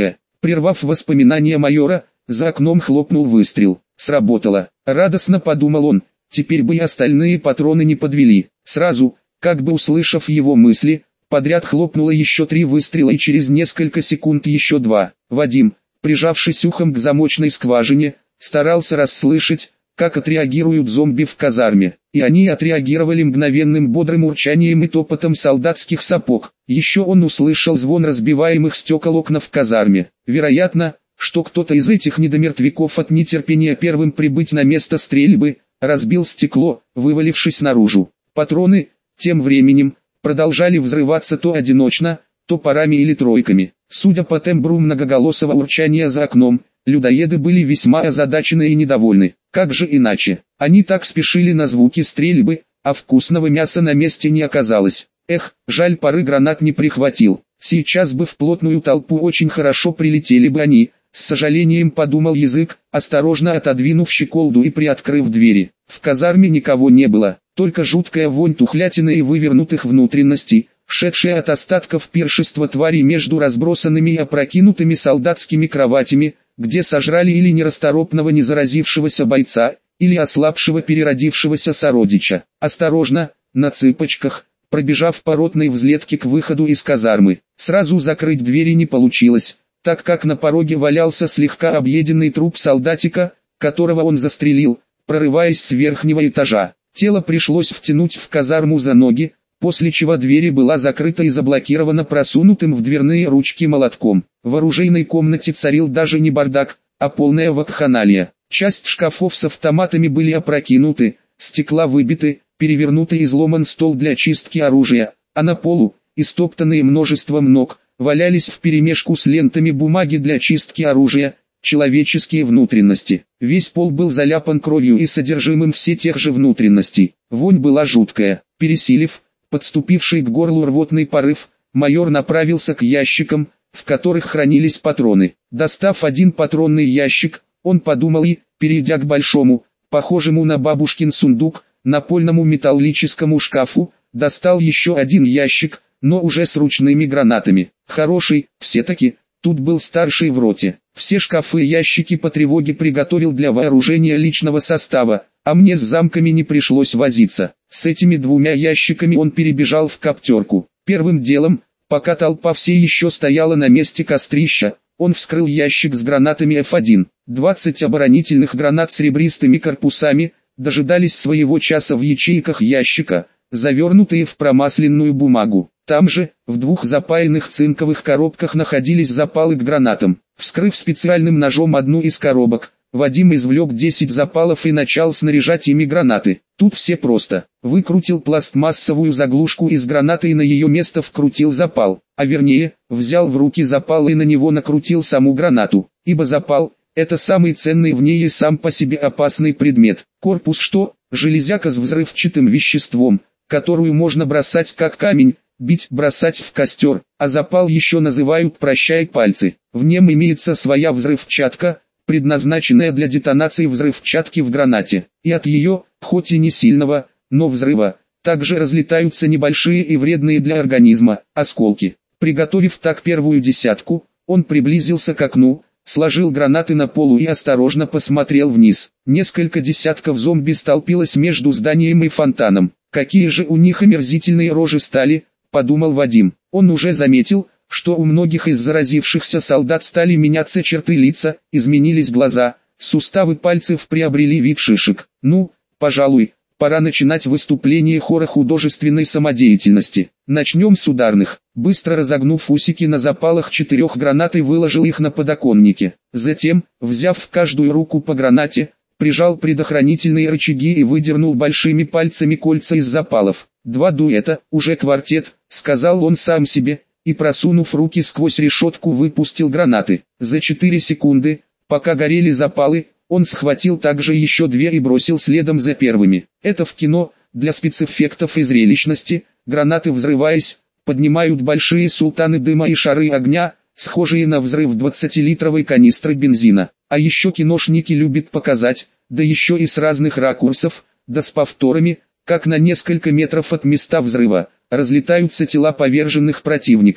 Прервав воспоминания майора, за окном хлопнул выстрел. Сработало. Радостно подумал он, теперь бы и остальные патроны не подвели. Сразу, как бы услышав его мысли, подряд хлопнуло еще 3 выстрела и через несколько секунд еще 2. Вадим, прижавшись ухом к замочной скважине, старался расслышать, как отреагируют зомби в казарме. И они отреагировали мгновенным бодрым урчанием и топотом солдатских сапог. Еще он услышал звон разбиваемых стекол окна в казарме. Вероятно, что кто-то из этих недомертвяков от нетерпения первым прибыть на место стрельбы, разбил стекло, вывалившись наружу. Патроны, тем временем, продолжали взрываться то одиночно, то парами или тройками. Судя по тембру многоголосого урчания за окном, людоеды были весьма озадачены и недовольны. Как же иначе? Они так спешили на звуки стрельбы, а вкусного мяса на месте не оказалось. Эх, жаль, пары гранат не прихватил. Сейчас бы в плотную толпу очень хорошо прилетели бы они. С сожалением подумал Язык, осторожно отодвинув щеколду и приоткрыв двери. В казарме никого не было, только жуткая вонь тухлятины и вывернутых внутренностей, шедшая от остатков пиршества тварей между разбросанными и опрокинутыми солдатскими кроватями, где сожрали или нерасторопного незаразившегося бойца, или ослабшего переродившегося сородича. Осторожно, на цыпочках, пробежав по ротной взлетке к выходу из казармы, сразу закрыть двери не получилось, так как на пороге валялся слегка объеденный труп солдатика, которого он застрелил, прорываясь с верхнего этажа. Тело пришлось втянуть в казарму за ноги, после чего дверь была закрыта и заблокирована просунутым в дверные ручки молотком. В оружейной комнате царил даже не бардак, а полная вакханалия. Часть шкафов с автоматами были опрокинуты, стекла выбиты, перевернут и изломан стол для чистки оружия, а на полу, истоптанные множеством ног, валялись вперемешку с лентами бумаги для чистки оружия, человеческие внутренности. Весь пол был заляпан кровью и содержимым все тех же внутренностей. Вонь была жуткая. Пересилив подступивший к горлу рвотный порыв, майор направился к ящикам, в которых хранились патроны. Достав один патронный ящик, он подумал и, перейдя к большому, похожему на бабушкин сундук, напольному металлическому шкафу, достал еще один ящик, но уже с ручными гранатами. Хороший, все-таки, тут был старший в роте. Все шкафы и ящики по тревоге приготовил для вооружения личного состава, а мне с замками не пришлось возиться. С этими 2 ящиками он перебежал в коптерку. Первым делом, пока толпа все еще стояла на месте кострища, он вскрыл ящик с гранатами F1. 20 оборонительных гранат с ребристыми корпусами дожидались своего часа в ячейках ящика, завернутые в промасленную бумагу. Там же, в 2 запаянных цинковых коробках находились запалы к гранатам. Вскрыв специальным ножом одну из коробок, Вадим извлек 10 запалов и начал снаряжать ими гранаты. Тут все просто. Выкрутил пластмассовую заглушку из гранаты и на ее место вкрутил запал. А вернее, взял в руки запал и на него накрутил саму гранату. Ибо запал – это самый ценный в ней и сам по себе опасный предмет. Корпус что? Железяка с взрывчатым веществом, которую можно бросать как камень, бить, бросать в костер, а запал еще называют «прощай пальцы». В нем имеется своя взрывчатка, предназначенная для детонации взрывчатки в гранате, и от ее, хоть и не сильного, но взрыва, также разлетаются небольшие и вредные для организма осколки. Приготовив так первую десятку, он приблизился к окну, сложил гранаты на полу и осторожно посмотрел вниз. Несколько десятков зомби столпилось между зданием и фонтаном. Какие же у них омерзительные рожи стали, подумал Вадим. Он уже заметил, что у многих из заразившихся солдат стали меняться черты лица, изменились глаза, суставы пальцев приобрели вид шишек. Ну, пожалуй, пора начинать выступление хора художественной самодеятельности. Начнем с ударных. Быстро разогнув усики на запалах 4 гранат и выложил их на подоконнике. Затем, взяв в каждую руку по гранате, прижал предохранительные рычаги и выдернул большими пальцами кольца из запалов. 2 дуэта, уже квартет, сказал он сам себе, и просунув руки сквозь решетку выпустил гранаты. За 4 секунды, пока горели запалы, он схватил также еще 2 и бросил следом за первыми. Это в кино, для спецэффектов и зрелищности, гранаты взрываясь, поднимают большие султаны дыма и шары огня, схожие на взрыв 20-литровой канистры бензина. А еще киношники любят показать, да еще и с разных ракурсов, да с повторами, как на несколько метров от места взрыва разлетаются тела поверженных противников.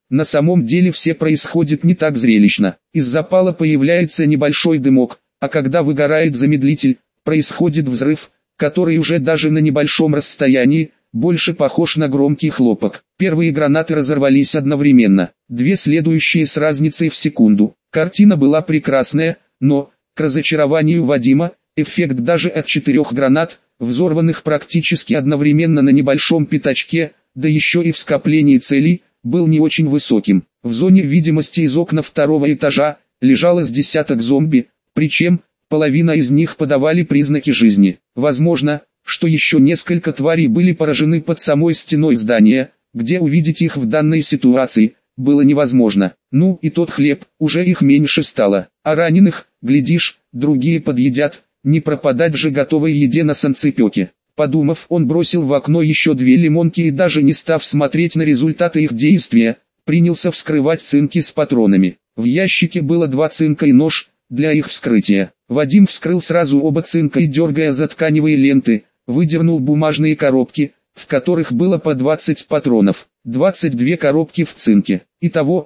На самом деле все происходит не так зрелищно. Из запала появляется небольшой дымок, а когда выгорает замедлитель, происходит взрыв, который уже даже на небольшом расстоянии больше похож на громкий хлопок. Первые гранаты разорвались одновременно, две следующие с разницей в секунду. Картина была прекрасная, но, к разочарованию Вадима, эффект даже от 4 гранат, взорванных практически одновременно на небольшом пятачке, да еще и в скоплении целей, был не очень высоким. В зоне видимости из окна 2-го этажа лежало с десяток зомби, причем половина из них подавали признаки жизни. Возможно, что еще несколько тварей были поражены под самой стеной здания, где увидеть их в данной ситуации было невозможно. Ну и тот хлеб, уже их меньше стало. А раненых, глядишь, другие подъедят, не пропадать же готовой еде на санцепёке. Подумав, он бросил в окно еще 2 лимонки и даже не став смотреть на результаты их действия, принялся вскрывать цинки с патронами. В ящике было 2 цинка и нож для их вскрытия. Вадим вскрыл сразу оба цинка и, дергая за тканевые ленты, выдернул бумажные коробки, в которых было по 20 патронов. 22 коробки в цинке. Итого,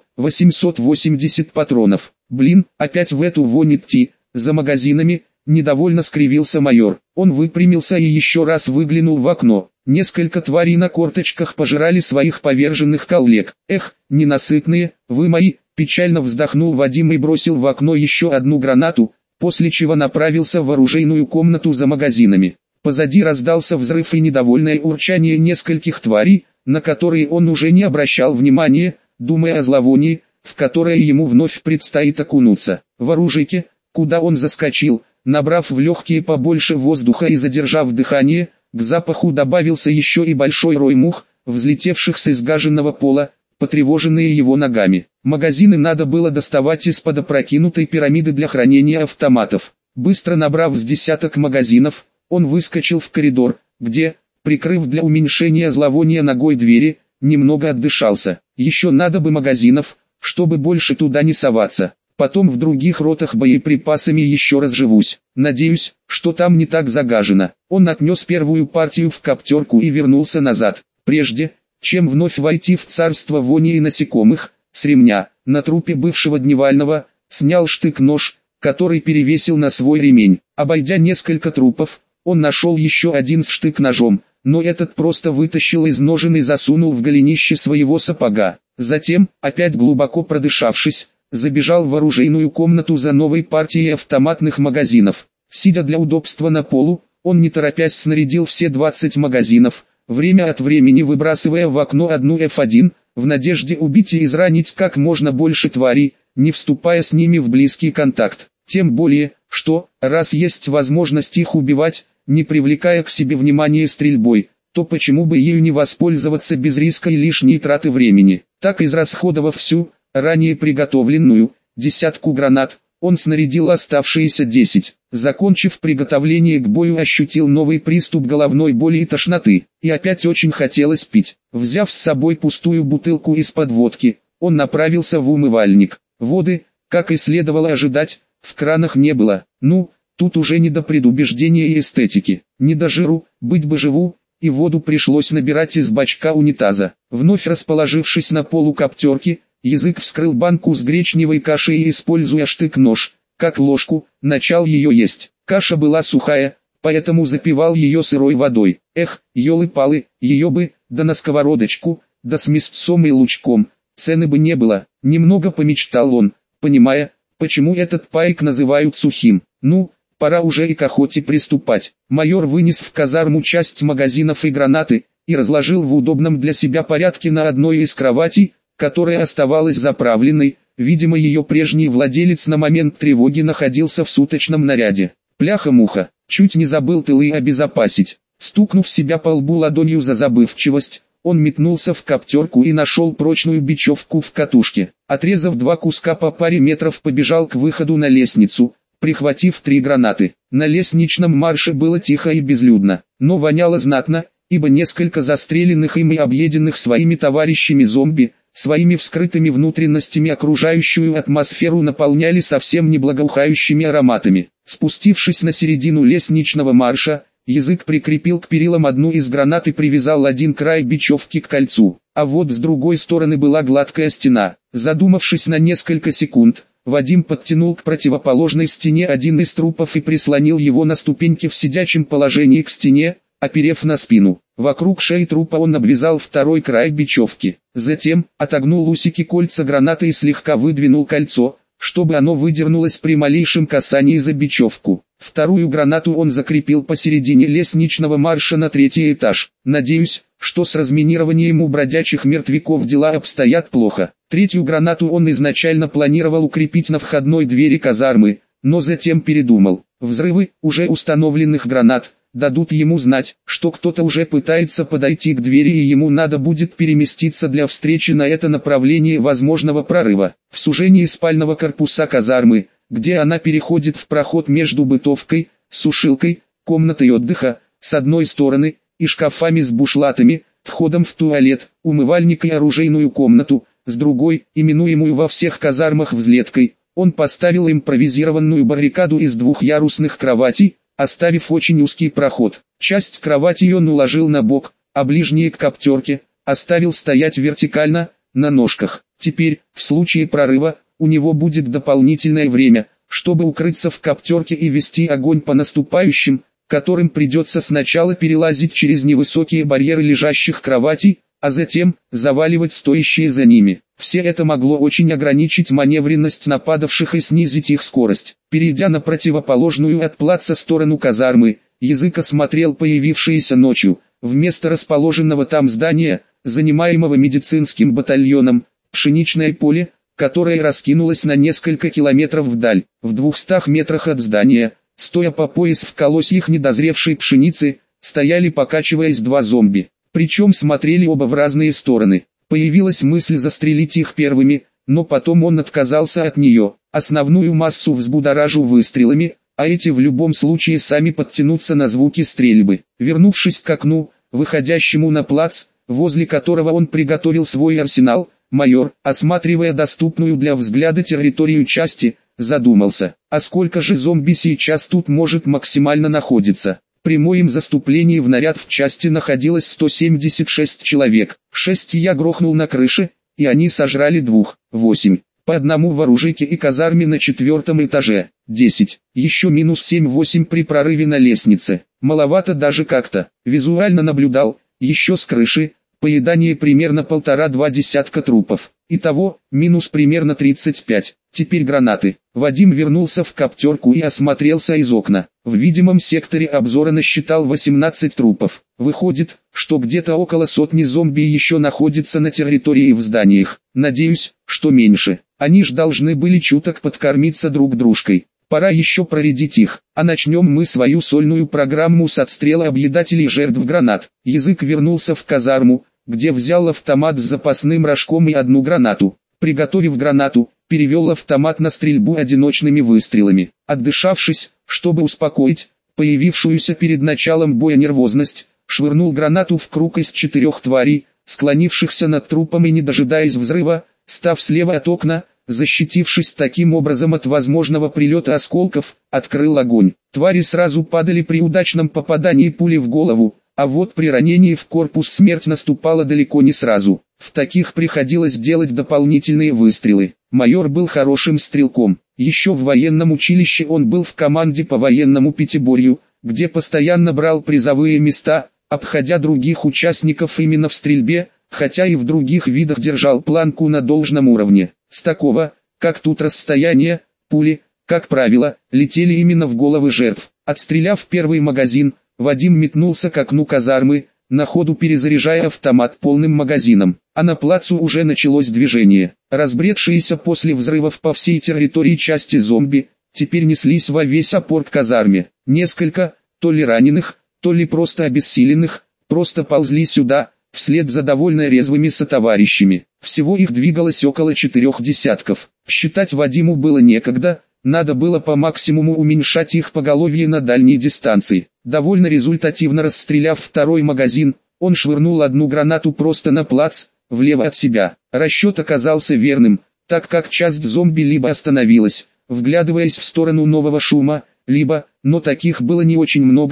880 патронов. Блин, опять в эту вонь идти, за магазинами, недовольно скривился майор. Он выпрямился и еще раз выглянул в окно. Несколько тварей на корточках пожирали своих поверженных коллег. Эх, ненасытные, вы мои, печально вздохнул Вадим и бросил в окно еще одну гранату, после чего направился в оружейную комнату за магазинами. Позади раздался взрыв и недовольное урчание нескольких тварей, на которые он уже не обращал внимания, думая о зловонии, в которое ему вновь предстоит окунуться. В оружейке, куда он заскочил, набрав в легкие побольше воздуха и задержав дыхание, к запаху добавился еще и большой рой мух, взлетевших с изгаженного пола, потревоженные его ногами. Магазины надо было доставать из-под опрокинутой пирамиды для хранения автоматов. Быстро набрав с десяток магазинов, он выскочил в коридор, где, прикрыв для уменьшения зловония ногой двери, немного отдышался. Еще надо бы магазинов, чтобы больше туда не соваться. Потом в других ротах боеприпасами еще разживусь. Надеюсь, что там не так загажено. Он отнес первую партию в коптерку и вернулся назад. Прежде, чем вновь войти в царство вони и насекомых, с ремня, на трупе бывшего дневального, снял штык-нож, который перевесил на свой ремень. Обойдя несколько трупов, он нашел еще один с штык-ножом, но этот просто вытащил из ножен и засунул в голенище своего сапога. Затем, опять глубоко продышавшись, забежал в оружейную комнату за новой партией автоматных магазинов. Сидя для удобства на полу, он не торопясь снарядил все 20 магазинов, время от времени выбрасывая в окно одну F1, в надежде убить и изранить как можно больше тварей, не вступая с ними в близкий контакт. Тем более, что, раз есть возможность их убивать, не привлекая к себе внимания стрельбой, то почему бы ею не воспользоваться без риска и лишней траты времени. Так, израсходовав всю, ранее приготовленную, десятку гранат, он снарядил оставшиеся 10. Закончив приготовление к бою, ощутил новый приступ головной боли и тошноты, и опять очень хотелось пить. Взяв с собой пустую бутылку из-под водки, он направился в умывальник. Воды, как и следовало ожидать, в кранах не было. Ну, тут уже не до предубеждения и эстетики, не до жиру, быть бы живу, и воду пришлось набирать из бачка унитаза. Вновь расположившись на полу коптерки, язык вскрыл банку с гречневой кашей и, используя штык-нож, как ложку, начал ее есть. Каша была сухая, поэтому запивал ее сырой водой. Эх, елы-палы, ее бы, да на сковородочку, да с мясцом и лучком, цены бы не было. Немного помечтал он, понимая, почему этот пайк называют сухим. Ну, пора уже и к охоте приступать. Майор вынес в казарму часть магазинов и гранаты, и разложил в удобном для себя порядке на одной из кроватей, которая оставалась заправленной. Видимо, ее прежний владелец на момент тревоги находился в суточном наряде. Пляха-муха, чуть не забыл тылы обезопасить. Стукнув себя по лбу ладонью за забывчивость, он метнулся в коптерку и нашел прочную бечевку в катушке. Отрезав 2 куска по паре метров, побежал к выходу на лестницу, прихватив 3 гранаты. На лестничном марше было тихо и безлюдно, но воняло знатно, ибо несколько застреленных им и объеденных своими товарищами зомби, своими вскрытыми внутренностями окружающую атмосферу наполняли совсем не благоухающими ароматами. Спустившись на середину лестничного марша, Язык прикрепил к перилам одну из гранат и привязал один край бечевки к кольцу, а вот с другой стороны была гладкая стена. Задумавшись на несколько секунд, Вадим подтянул к противоположной стене один из трупов и прислонил его на ступеньке в сидячем положении к стене, оперев на спину. Вокруг шеи трупа он обвязал второй край бечевки. Затем отогнул усики кольца гранаты и слегка выдвинул кольцо, чтобы оно выдернулось при малейшем касании за бечевку. Вторую гранату он закрепил посередине лестничного марша на 3-й этаж. Надеюсь, что с разминированием у бродячих мертвяков дела обстоят плохо. 3-ю гранату он изначально планировал укрепить на входной двери казармы, но затем передумал. Взрывы уже установленных гранат дадут ему знать, что кто-то уже пытается подойти к двери и ему надо будет переместиться для встречи на это направление возможного прорыва. В сужении спального корпуса казармы, где она переходит в проход между бытовкой, сушилкой, комнатой отдыха, с одной стороны, и шкафами с бушлатами, входом в туалет, умывальник и оружейную комнату, с другой, именуемую во всех казармах взлеткой, он поставил импровизированную баррикаду из двухъярусных кроватей, оставив очень узкий проход. Часть кровати он уложил на бок, а ближние к коптерке оставил стоять вертикально, на ножках. Теперь, в случае прорыва, у него будет дополнительное время, чтобы укрыться в коптерке и вести огонь по наступающим, которым придется сначала перелазить через невысокие барьеры лежащих кроватей, а затем заваливать стоящие за ними. Все это могло очень ограничить маневренность нападавших и снизить их скорость. Перейдя на противоположную от плаца сторону казармы, Язык осмотрел появившееся ночью, вместо расположенного там здания, занимаемого медицинским батальоном, пшеничное поле, которое раскинулось на несколько километров вдаль. В 200 метрах от здания, стоя по пояс в колосьях недозревшей пшеницы, стояли покачиваясь два зомби. Причем смотрели оба в разные стороны. Появилась мысль застрелить их первыми, но потом он отказался от нее. Основную массу взбудоражу выстрелами, а эти в любом случае сами подтянутся на звуки стрельбы. Вернувшись к окну, выходящему на плац, возле которого он приготовил свой арсенал, майор, осматривая доступную для взгляда территорию части, задумался, а сколько же зомби сейчас тут может максимально находиться. При моем заступлении в наряд в части находилось 176 человек, 6 я грохнул на крыше, и они сожрали 2, 8, по одному в оружейке и казарме на 4-м этаже, 10, еще минус 7-8 при прорыве на лестнице, маловато даже как-то, визуально наблюдал, еще с крыши, поедание примерно 1,5-2 десятка трупов. Итого, минус примерно 35. Теперь гранаты. Вадим вернулся в коптерку и осмотрелся из окна. В видимом секторе обзора насчитал 18 трупов. Выходит, что где-то около сотни зомби еще находится на территории в зданиях. Надеюсь, что меньше. Они ж должны были чуток подкормиться друг дружкой. Пора еще проредить их. А начнем мы свою сольную программу с отстрела объедателей жертв гранат. Язык вернулся в казарму, где взял автомат с запасным рожком и одну гранату. Приготовив гранату, перевел автомат на стрельбу одиночными выстрелами. Отдышавшись, чтобы успокоить появившуюся перед началом боя нервозность, швырнул гранату в круг из 4 тварей, склонившихся над трупом и не дожидаясь взрыва, став слева от окна, защитившись таким образом от возможного прилета осколков, открыл огонь. Твари сразу падали при удачном попадании пули в голову, а вот при ранении в корпус смерть наступала далеко не сразу. В таких приходилось делать дополнительные выстрелы. Майор был хорошим стрелком. Еще в военном училище он был в команде по военному пятиборью, где постоянно брал призовые места, обходя других участников именно в стрельбе, хотя и в других видах держал планку на должном уровне. С такого, как тут расстояние, пули, как правило, летели именно в головы жертв. Отстреляв первый магазин, Вадим метнулся к окну казармы, на ходу перезаряжая автомат полным магазином. А на плацу уже началось движение. Разбредшиеся после взрывов по всей территории части зомби, теперь неслись во весь опор к казарме. Несколько, то ли раненых, то ли просто обессиленных, просто ползли сюда, вслед за довольно резвыми сотоварищами. Всего их двигалось около 4 десятков. Считать Вадиму было некогда, надо было по максимуму уменьшать их поголовье на дальней дистанции. Довольно результативно расстреляв второй магазин, он швырнул одну гранату просто на плац, влево от себя. Расчет оказался верным, так как часть зомби либо остановилась, вглядываясь в сторону нового шума, либо, но таких было не очень много,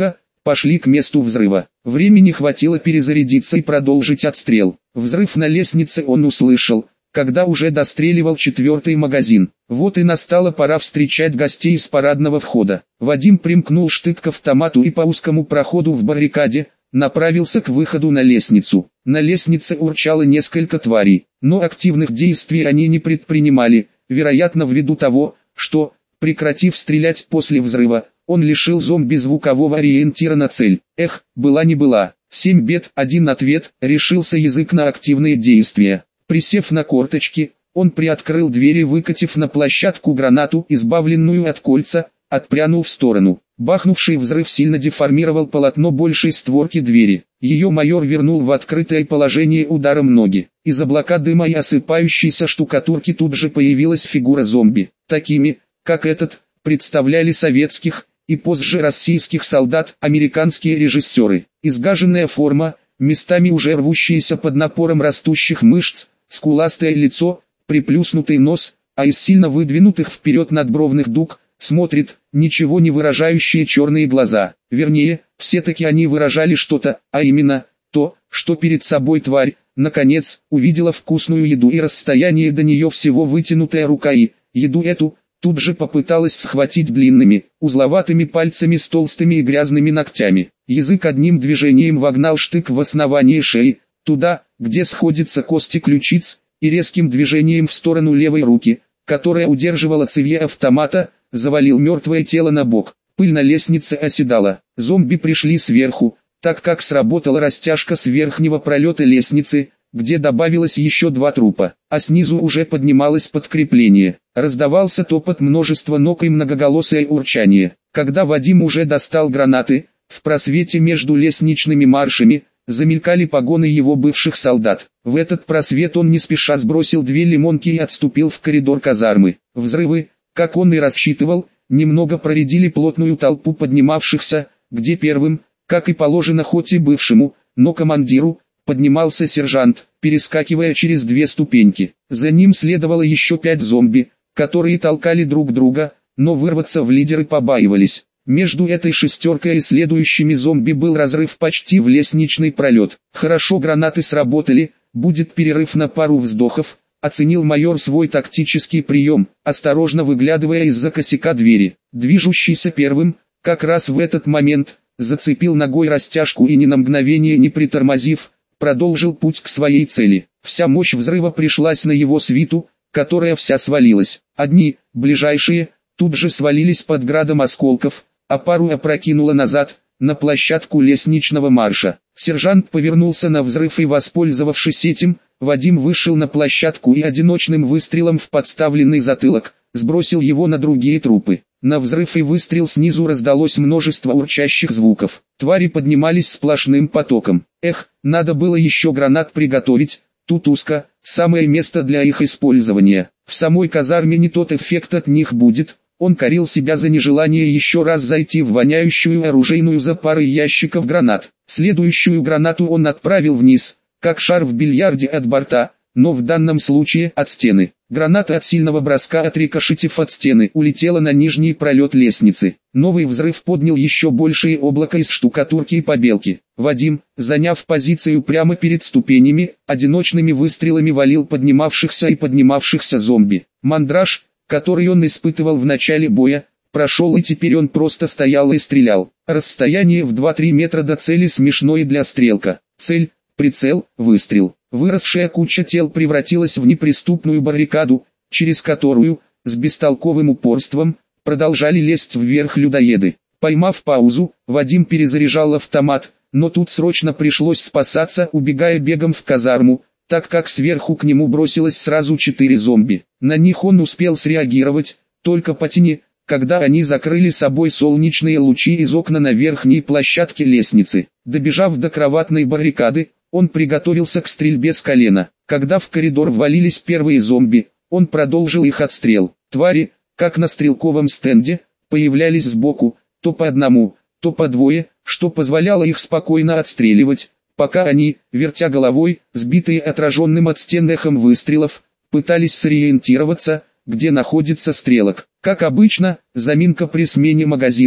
пошли к месту взрыва. Времени хватило перезарядиться и продолжить отстрел. Взрыв на лестнице он услышал, когда уже достреливал 4-й магазин. Вот и настала пора встречать гостей с парадного входа. Вадим примкнул штык к автомату и по узкому проходу в баррикаде направился к выходу на лестницу. На лестнице урчало несколько тварей, но активных действий они не предпринимали, вероятно ввиду того, что, прекратив стрелять после взрыва, он лишил зомби звукового ориентира на цель. Эх, была не была. 7 бед, 1 ответ, решился язык на активные действия. Присев на корточки, он приоткрыл дверь и, выкатив на площадку гранату, избавленную от кольца, отпрянул в сторону. Бахнувший взрыв сильно деформировал полотно большей створки двери. Ее майор вернул в открытое положение ударом ноги. Из облака дыма и осыпающейся штукатурки тут же появилась фигура зомби. Такими, как этот, представляли советских и позже российских солдат американские режиссеры. Изгаженная форма, местами уже рвущаяся под напором растущих мышц, скуластое лицо, приплюснутый нос, а из сильно выдвинутых вперед надбровных дуг смотрит ничего не выражающие черные глаза. Вернее, все-таки они выражали что-то, а именно то, что перед собой тварь, наконец, увидела вкусную еду и расстояние до нее всего вытянутая рука и еду эту тут же попыталась схватить длинными, узловатыми пальцами с толстыми и грязными ногтями. Язык одним движением вогнал штык в основание шеи, туда, где сходятся кости ключиц, и резким движением в сторону левой руки, которая удерживала цевье автомата, завалил мертвое тело на бок. Пыль на лестнице оседала. Зомби пришли сверху, так как сработала растяжка с верхнего пролета лестницы, где добавилось еще 2 трупа, а снизу уже поднималось подкрепление. Раздавался топот множества ног и многоголосое урчание. Когда Вадим уже достал гранаты, в просвете между лестничными маршами замелькали погоны его бывших солдат. В этот просвет он не спеша сбросил 2 лимонки и отступил в коридор казармы. Взрывы, как он и рассчитывал, немного проредили плотную толпу поднимавшихся, где первым, как и положено хоть и бывшему, но командиру, поднимался сержант, перескакивая через 2 ступеньки. За ним следовало еще 5 зомби, которые толкали друг друга, но вырваться в лидеры побаивались. Между этой шестеркой и следующими зомби был разрыв почти в лестничный пролет. Хорошо гранаты сработали, будет перерыв на пару вздохов, оценил майор свой тактический прием, осторожно выглядывая из-за косяка двери. Движущийся первым, как раз в этот момент, зацепил ногой растяжку и ни на мгновение не притормозив, продолжил путь к своей цели. Вся мощь взрыва пришлась на его свиту, которая вся свалилась. Одни, ближайшие, тут же свалились под градом осколков, а пару опрокинуло назад, на площадку лестничного марша. Сержант повернулся на взрыв и, воспользовавшись этим, Вадим вышел на площадку и одиночным выстрелом в подставленный затылок, сбросил его на другие трупы. На взрыв и выстрел снизу раздалось множество урчащих звуков. Твари поднимались сплошным потоком. Эх, надо было еще гранат приготовить, тут узко, самое место для их использования. В самой казарме не тот эффект от них будет. Он корил себя за нежелание еще раз зайти в воняющую оружейную за парой ящиков гранат. Следующую гранату он отправил вниз, как шар в бильярде от борта, но в данном случае от стены. Граната от сильного броска, отрикошетив от стены, улетела на нижний пролет лестницы. Новый взрыв поднял еще большее облако из штукатурки и побелки. Вадим, заняв позицию прямо перед ступенями, одиночными выстрелами валил поднимавшихся зомби. Мандраж, который он испытывал в начале боя, прошел, и теперь он просто стоял и стрелял. Расстояние в 2-3 метра до цели смешное для стрелка. Цель, прицел, выстрел. Выросшая куча тел превратилась в неприступную баррикаду, через которую, с бестолковым упорством, продолжали лезть вверх людоеды. Поймав паузу, Вадим перезаряжал автомат, но тут срочно пришлось спасаться, убегая бегом в казарму, так как сверху к нему бросилось сразу 4 зомби. На них он успел среагировать, только по тени, когда они закрыли собой солнечные лучи из окна на верхней площадке лестницы. Добежав до кроватной баррикады, он приготовился к стрельбе с колена. Когда в коридор ввалились первые зомби, он продолжил их отстрел. Твари, как на стрелковом стенде, появлялись сбоку, то по одному, то по двое, что позволяло их спокойно отстреливать, пока они, вертя головой, сбитые отраженным от стен эхом выстрелов, пытались сориентироваться, где находится стрелок. Как обычно, заминка при смене магазина,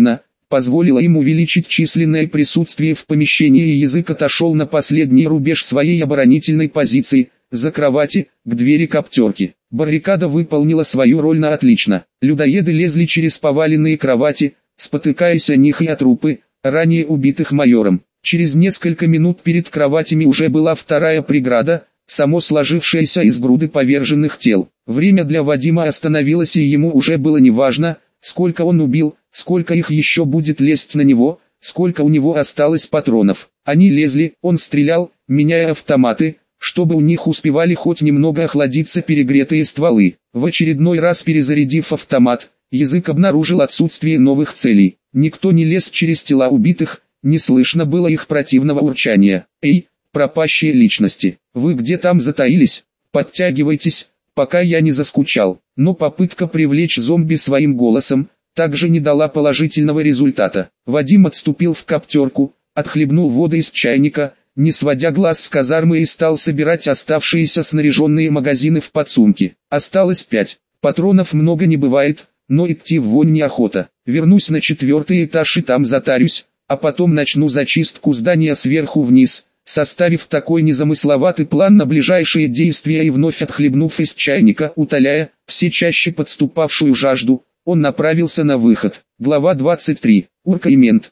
позволила им увеличить численное присутствие в помещении, и язык отошел на последний рубеж своей оборонительной позиции, за кровати, к двери коптерки. Баррикада выполнила свою роль на отлично. Людоеды лезли через поваленные кровати, спотыкаясь о них и о трупы, ранее убитых майором. Через несколько минут перед кроватями уже была вторая преграда, само сложившаяся из груды поверженных тел. Время для Вадима остановилось, и ему уже было неважно, сколько он убил, сколько их еще будет лезть на него, сколько у него осталось патронов. Они лезли, он стрелял, меняя автоматы, чтобы у них успевали хоть немного охладиться перегретые стволы. В очередной раз перезарядив автомат, язык обнаружил отсутствие новых целей. Никто не лез через тела убитых, не слышно было их противного урчания. «Эй, пропащие личности, вы где там затаились? Подтягивайтесь, пока я не заскучал». Но попытка привлечь зомби своим голосом также не дала положительного результата. Вадим отступил в коптерку, отхлебнул воды из чайника, не сводя глаз с казармы, и стал собирать оставшиеся снаряженные магазины в подсумки. Осталось 5. Патронов много не бывает, но идти в вонь неохота. Вернусь на 4-й этаж и там затарюсь, а потом начну зачистку здания сверху вниз, составив такой незамысловатый план на ближайшие действия, и вновь отхлебнув из чайника, утоляя все чаще подступавшую жажду, он направился на выход. Глава 23. Урка и мент.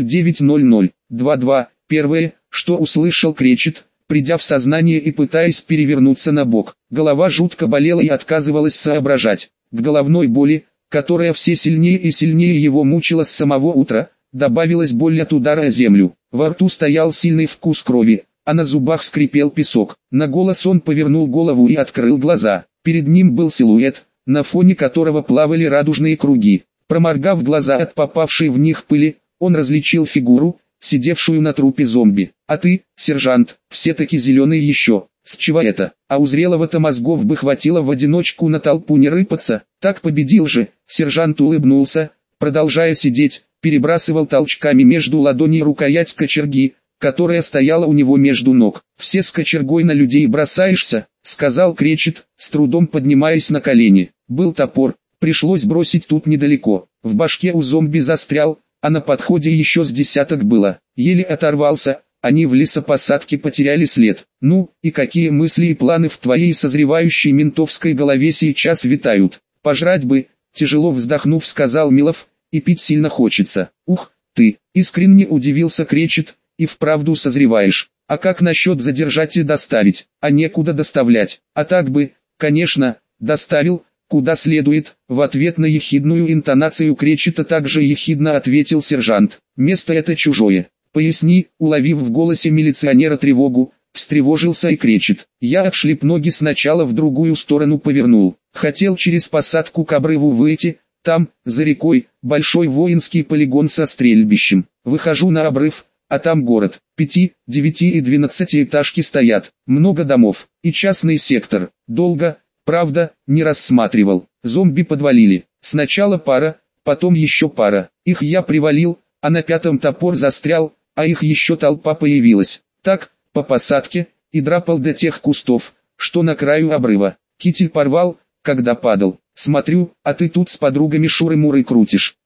09:00:22. Первое, что услышал, кричит, придя в сознание и пытаясь перевернуться на бок. Голова жутко болела и отказывалась соображать. К головной боли, которая все сильнее и сильнее его мучила с самого утра, добавилась боль от удара о землю. Во рту стоял сильный вкус крови, а на зубах скрипел песок. На голос он повернул голову и открыл глаза. Перед ним был силуэт, на фоне которого плавали радужные круги. Проморгав глаза от попавшей в них пыли, он различил фигуру, сидевшую на трупе зомби. «А ты, сержант, все-таки зеленый еще, с чего это? А у зрелого-то мозгов бы хватило в одиночку на толпу не рыпаться, так победил же». Сержант улыбнулся, продолжая сидеть, перебрасывал толчками между ладоней рукоять кочерги, которая стояла у него между ног. «Все с кочергой на людей бросаешься», — сказал Кречет, с трудом поднимаясь на колени. Был топор, пришлось бросить тут недалеко. В башке у зомби застрял, а на подходе еще с десяток было. Еле оторвался, они в лесопосадке потеряли след. «Ну, и какие мысли и планы в твоей созревающей ментовской голове сейчас витают?» «Пожрать бы», — тяжело вздохнув, сказал Милов, — «и пить сильно хочется». «Ух, ты!» — искренне удивился Кречет, — «и вправду созреваешь. А как насчет задержать и доставить? А некуда доставлять. А так бы, конечно, доставил, куда следует». В ответ на ехидную интонацию Кречета также ехидно ответил сержант. «Место это чужое. Поясни», — уловив в голосе милиционера тревогу, встревожился и Кречет. «Я отшлеп ноги, сначала в другую сторону повернул. Хотел через посадку к обрыву выйти, там, за рекой, большой воинский полигон со стрельбищем. Выхожу на обрыв, а там город. 5, 9 и 12-этажки стоят, много домов, и частный сектор. Долго, правда, не рассматривал. Зомби подвалили. Сначала пара, потом еще пара. Их я привалил, а на 5-м топор застрял, а их еще толпа появилась. Так, по посадке, и драпал до тех кустов, что на краю обрыва. Китель порвал, когда падал. Смотрю, а ты тут с подругами шуры-муры крутишь.